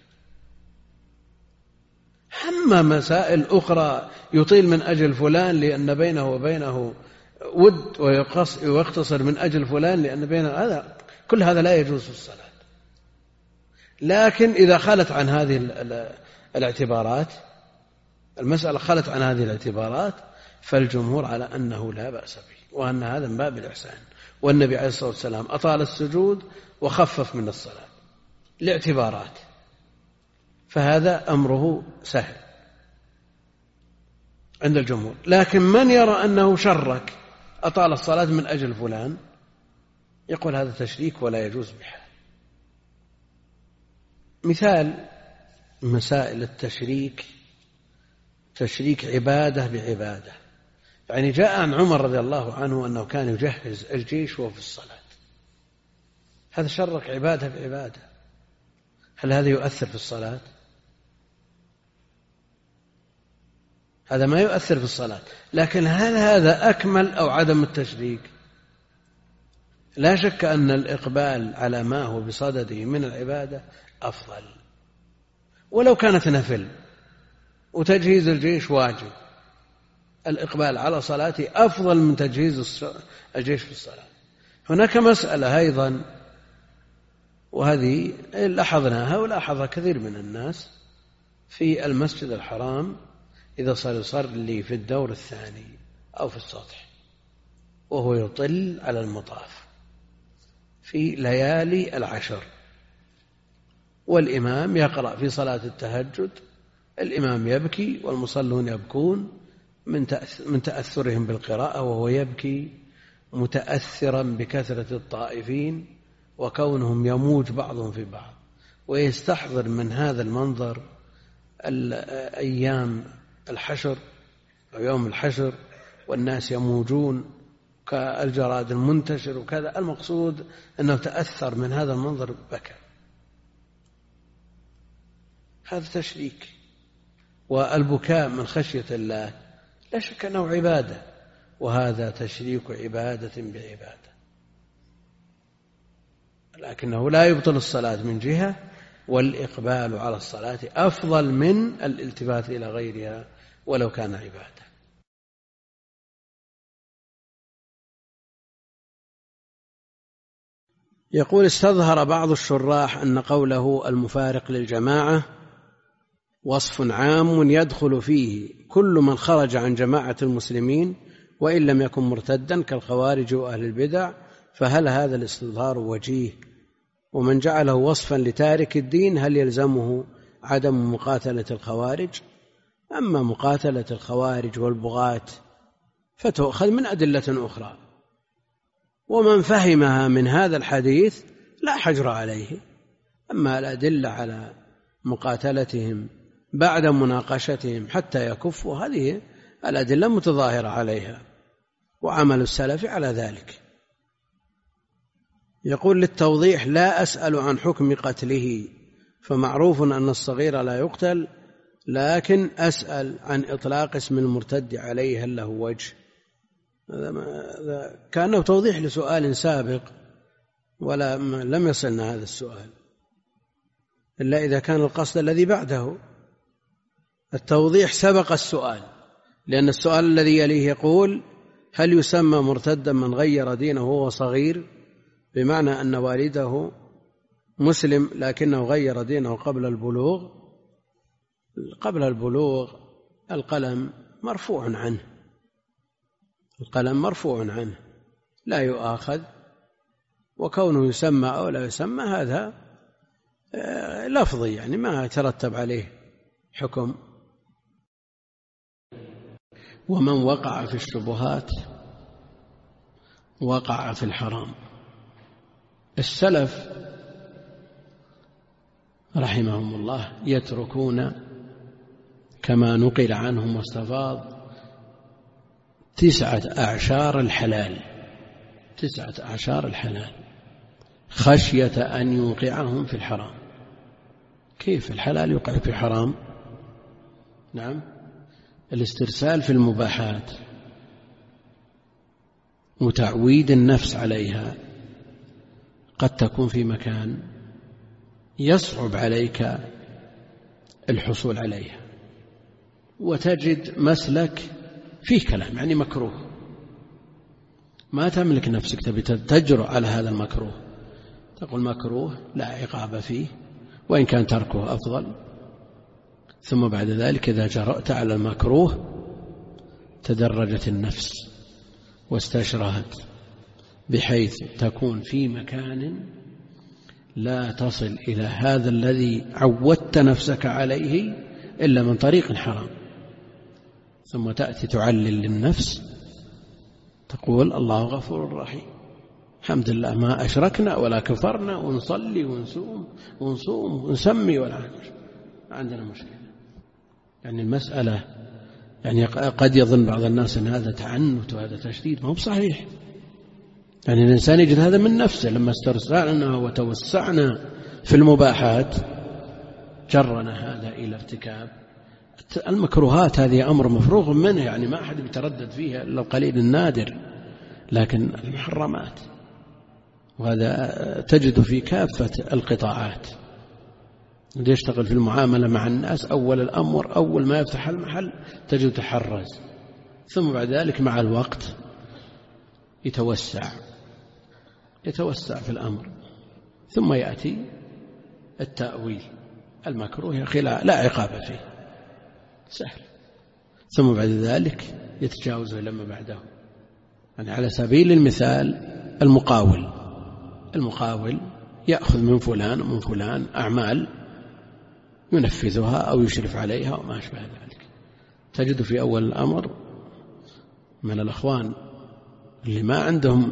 أما مسائل أخرى يطيل من أجل فلان لأن بينه وبينه ود، ويقتصر من أجل فلان لأن بينه، هذا كل هذا لا يجوز في الصلاة. لكن إذا خلت عن هذه الاعتبارات، المسألة خلت عن هذه الاعتبارات، فالجمهور على أنه لا بأس به، وأن هذا من باب الإحسان. والنبي عليه الصلاة والسلام أطال السجود وخفف من الصلاة لاعتبارات، فهذا أمره سهل عند الجمهور. لكن من يرى أنه شرك، أطال الصلاة من أجل فلان، يقول هذا تشريك ولا يجوز بحال. مثال مسائل التشريك، تشريك عبادة بعبادة. يعني جاء عن عمر رضي الله عنه أنه كان يجهز الجيش وهو في الصلاة، هذا شرك عبادة بعبادة. هل هذا يؤثر في الصلاة؟ هذا ما يؤثر في الصلاة. لكن هل هذا أكمل أو عدم التشريك؟ لا شك أن الإقبال على ما هو بصدده من العبادة أفضل، ولو كانت نفل وتجهيز الجيش واجب، الإقبال على صلاته أفضل من تجهيز الجيش في الصلاة. هناك مسألة أيضا، وهذه لاحظناها ولاحظها كثير من الناس في المسجد الحرام، إذا صار يصلي في الدور الثاني أو في السطح وهو يطل على المطاف في ليالي العشر، والإمام يقرأ في صلاة التهجد، الإمام يبكي والمصلون يبكون من تأثرهم بالقراءة، وهو يبكي متأثرا بكثرة الطائفين وكونهم يموج بعضهم في بعض، ويستحضر من هذا المنظر أيام الحشر أو يوم الحشر، والناس يموجون كالجراد المنتشر وكذا، المقصود أنه تأثر من هذا المنظر بكى. هذا تشريك. والبكاء من خشية الله لا شك أنه عبادة، وهذا تشريك عبادة بعبادة، لكنه لا يبطل الصلاة من جهة، والإقبال على الصلاة أفضل من الالتفات إلى غيرها ولو كان عبادة. يقول: استظهر بعض الشراح أن قوله المفارق للجماعة وصف عام يدخل فيه كل من خرج عن جماعة المسلمين وإن لم يكن مرتدا كالخوارج وأهل البدع، فهل هذا الاستظهار وجيه؟ ومن جعله وصفا لتارك الدين هل يلزمه عدم مقاتلة الخوارج؟ أما مقاتلة الخوارج والبغاة فتؤخذ من أدلة أخرى، ومن فهمها من هذا الحديث لا حجر عليه. أما الأدلة على مقاتلتهم بعد مناقشتهم حتى يكفوا، هذه الأدلة متظاهرة عليها، وعمل السلف على ذلك. يقول: للتوضيح: لا أسأل عن حكم قتله، فمعروف أن الصغير لا يقتل، لكن أسأل عن إطلاق اسم المرتد عليه هل له وجه؟ هذا كأنه توضيح لسؤال سابق، ولا لم يصلنا هذا السؤال إلا إذا كان القصد الذي بعده. التوضيح سبق السؤال، لأن السؤال الذي يليه يقول: هل يسمى مرتدا من غير دينه وهو صغير؟ بمعنى أن والده مسلم لكنه غير دينه قبل البلوغ. قبل البلوغ القلم مرفوع عنه، القلم مرفوع عنه لا يؤاخذ، وكونه يسمى أو لا يسمى هذا لفظي، يعني ما يترتب عليه حكم. ومن وقع في الشبهات وقع في الحرام. السلف رحمهم الله يتركون كما نقل عنهم واستفاض تسعة أعشار الحلال، تسعة أعشار الحلال خشية أن يوقعهم في الحرام. كيف الحلال يوقع في الحرام؟ نعم، الاسترسال في المباحات وتعويد النفس عليها قد تكون في مكان يصعب عليك الحصول عليها، وتجد مسلك فيه كلام يعني مكروه، ما تملك نفسك، تبي تجرؤ على هذا المكروه، تقول مكروه لا عقاب فيه وإن كان تركه أفضل. ثم بعد ذلك إذا جرأت على المكروه تدرجت النفس واستشرهت، بحيث تكون في مكان لا تصل إلى هذا الذي عودت نفسك عليه إلا من طريق حرام. ثم تأتي تعلل للنفس، تقول الله غفور رحيم، الحمد لله ما أشركنا ولا كفرنا، ونصلي ونصوم ونصوم ونسمي ولا عندنا مشكلة. يعني المسألة يعني قد يظن بعض الناس أن هذا تعنت وهذا تشديد، ما هو صحيح. يعني الإنسان يجد هذا من نفسه، لما استرسلنا وتوسعنا في المباحات جرنا هذا إلى ارتكاب المكروهات. هذه أمر مفروغ منه، يعني ما أحد يتردد فيها إلا القليل النادر. لكن المحرمات، وهذا تجد في كافة القطاعات، اللي يشتغل في المعاملة مع الناس أول الأمر أول ما يفتح المحل تجد تحرز، ثم بعد ذلك مع الوقت يتوسع يتوسع في الأمر، ثم يأتي التأويل المكروه يا أخي لا عقاب فيه سهل، ثم بعد ذلك يتجاوزه لما بعده. يعني على سبيل المثال المقاول المقاول يأخذ من فلان ومن فلان أعمال ينفذها أو يشرف عليها وما أشبه ذلك. تجد في أول الأمر من الأخوان اللي ما عندهم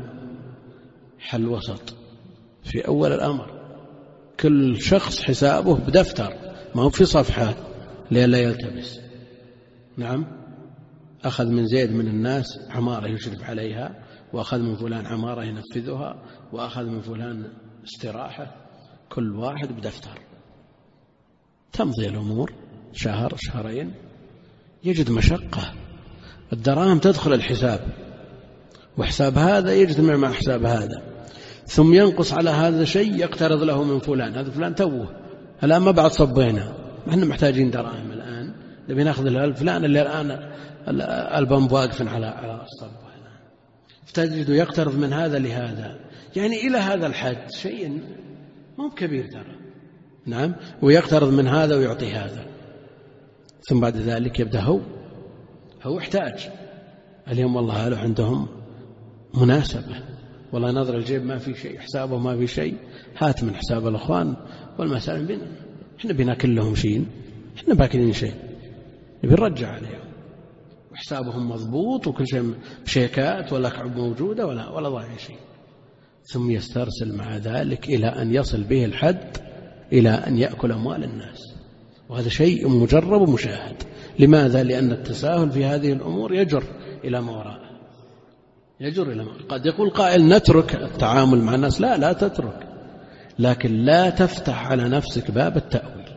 حل وسط، في أول الأمر كل شخص حسابه بدفتر ما هو في صفحة لئلا يلتبس. نعم، أخذ من زيد من الناس عمارة يشرف عليها وأخذ من فلان عمارة ينفذها، وأخذ من فلان استراحة، كل واحد بدفتر. تمضي الأمور شهر شهرين، يجد مشقة، الدراهم تدخل الحساب، وحساب هذا يجتمع مع حساب هذا، ثم ينقص على هذا شيء يقترض له من فلان، هذا فلان توه الآن ما بعد صبينا، احنا محتاجين دراهم الآن، نبي ناخذ الفلان اللي الآن البنب واقف على على الصب، فتجد يقترض من هذا لهذا، يعني إلى هذا الحد شيء مو كبير ترى، نعم، ويقترض من هذا ويعطي هذا، ثم بعد ذلك يبدأ هو هو احتاج. اليوم والله له عندهم مناسبة، والله نظر الجيب ما في شيء، حسابه ما في شيء، هات من حساب الأخوان والمسائل بنا، احنا بناكل لهم شيء، احنا باكلين شيء، نبي نرجع عليهم، وحسابهم مضبوط وكل شيء بشيكات ولا كعب موجودة ولا ولا ضايع شيء، ثم يسترسل مع ذلك إلى أن يصل به الحد إلى أن يأكل أموال الناس، وهذا شيء مجرب ومشاهد. لماذا؟ لأن التساهل في هذه الأمور يجر إلى ما وراء، يجر إلى ما وراء. قد يقول قائل نترك التعامل مع الناس، لا لا تترك، لكن لا تفتح على نفسك باب التأويل،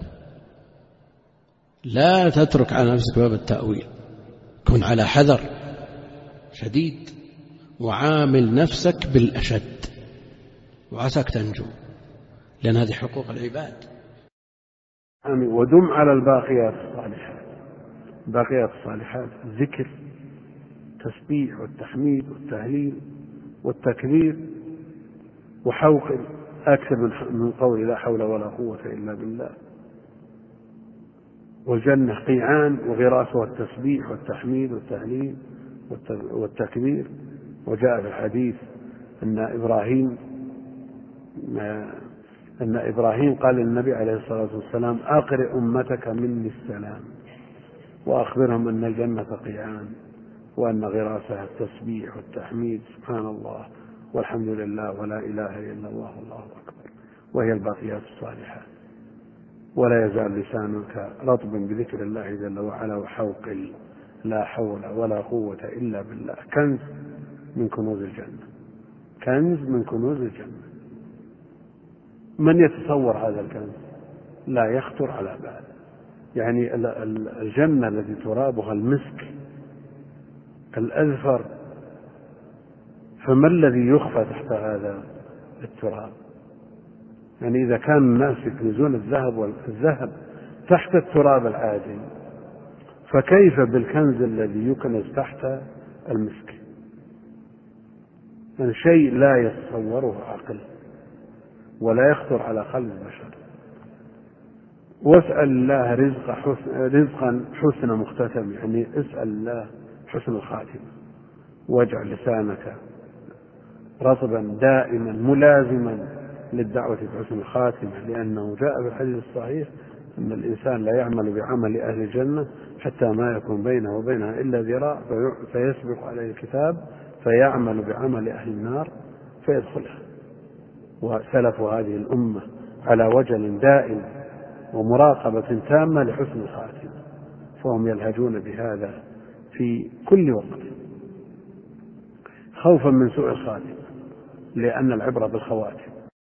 لا تترك على نفسك باب التأويل، كن على حذر شديد، وعامل نفسك بالأشد، وعساك تنجو، لأن هذه حقوق العباد. ودم على الباقيات الصالحات، الباقيات الصالحات الذكر، التسبيح والتحميد والتهليل والتكبير، وحوقل أكثر من قول لا حول ولا قوة إلا بالله. والجنة قيعان وغراسها التسبيح والتحميد والتهليل والتكبير. وجاء في الحديث أن إبراهيم أن إبراهيم قال للنبي عليه الصلاة والسلام أقرئ أمتك مني السلام وأخبرهم أن الجنة قيعان وأن غراسها التسبيح والتحميد، سبحان الله والحمد لله ولا إله إلا الله والله أكبر، وهي الباقيات الصالحات. ولا يزال لسانك رطبا بذكر الله جل وعلا وحوقل لا حول ولا قوة إلا بالله، كنز من كنوز الجنة، كنز من كنوز الجنة. من يتصور هذا الكنز؟ لا يخطر على بال. يعني الجنة التي ترابها المسك الأزفر، فما الذي يخفى تحت هذا التراب؟ يعني إذا كان الناس يكنزون الذهب والذهب تحت التراب العادي، فكيف بالكنز الذي يكنز تحت المسك؟ يعني شيء لا يتصوره عقل ولا يخطر على قلب البشر. واسأل الله رزق حسن رزقا حسن مختتم، يعني اسأل الله حسن الخاتمة، واجعل لسانك رطبا دائما ملازما للدعوة بحسن الخاتمة، لأنه جاء في الحديث الصحيح أن الإنسان لا يعمل بعمل أهل الجنة حتى ما يكون بينه وبينها إلا ذراع فيسبق عليه الكتاب فيعمل بعمل أهل النار فيدخلها. وسلف هذه الأمة على وجل دائم ومراقبة تامة لحسن الخاتمة، فهم يلهجون بهذا في كل وقت خوفا من سوء الخاتمة، لأن العبرة بالخواتم،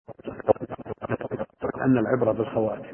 أن العبرة بالخواتم.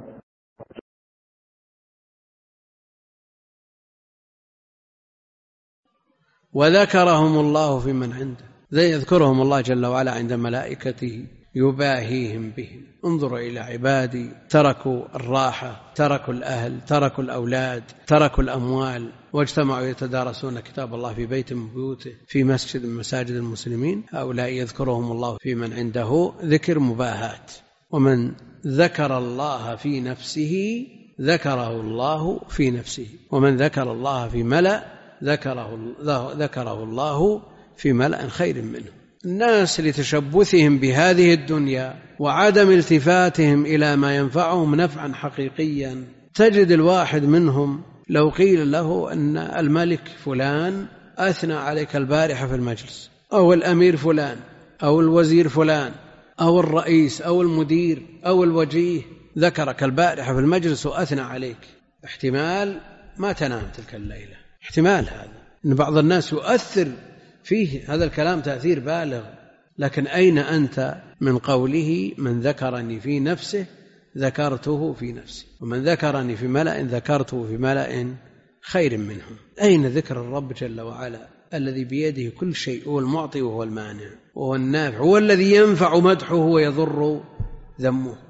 وذكرهم الله في من عنده، زي يذكرهم الله جل وعلا عند ملائكته يباهيهم بهم. انظروا إلى عبادي تركوا الراحة، تركوا الأهل، تركوا الأولاد، تركوا الأموال، واجتمعوا يتدارسون كتاب الله في بيت من بيوته، في مسجد من مساجد المسلمين. هؤلاء يذكرهم الله في من عنده ذكر مباهات. ومن ذكر الله في نفسه ذكره الله في نفسه، ومن ذكر الله في ملأ ذكره, ذكره الله في ملأ خير منه. الناس لتشبثهم بهذه الدنيا وعدم التفاتهم إلى ما ينفعهم نفعا حقيقيا، تجد الواحد منهم لو قيل له أن الملك فلان أثنى عليك البارحة في المجلس، أو الأمير فلان، أو الوزير فلان، أو الرئيس، أو المدير، أو الوجيه ذكرك البارحة في المجلس وأثنى عليك، احتمال ما تنام تلك الليلة. احتمال هذا أن بعض الناس يؤثر فيه هذا الكلام تأثير بالغ، لكن أين أنت من قوله من ذكرني في نفسه ذكرته في نفسي، ومن ذكرني في ملأ ذكرته في ملأ خير منهم؟ أين ذكر الرب جل وعلا الذي بيده كل شيء، هو المعطي وهو المانع وهو النافع، هو الذي ينفع مدحه ويضر ذمه؟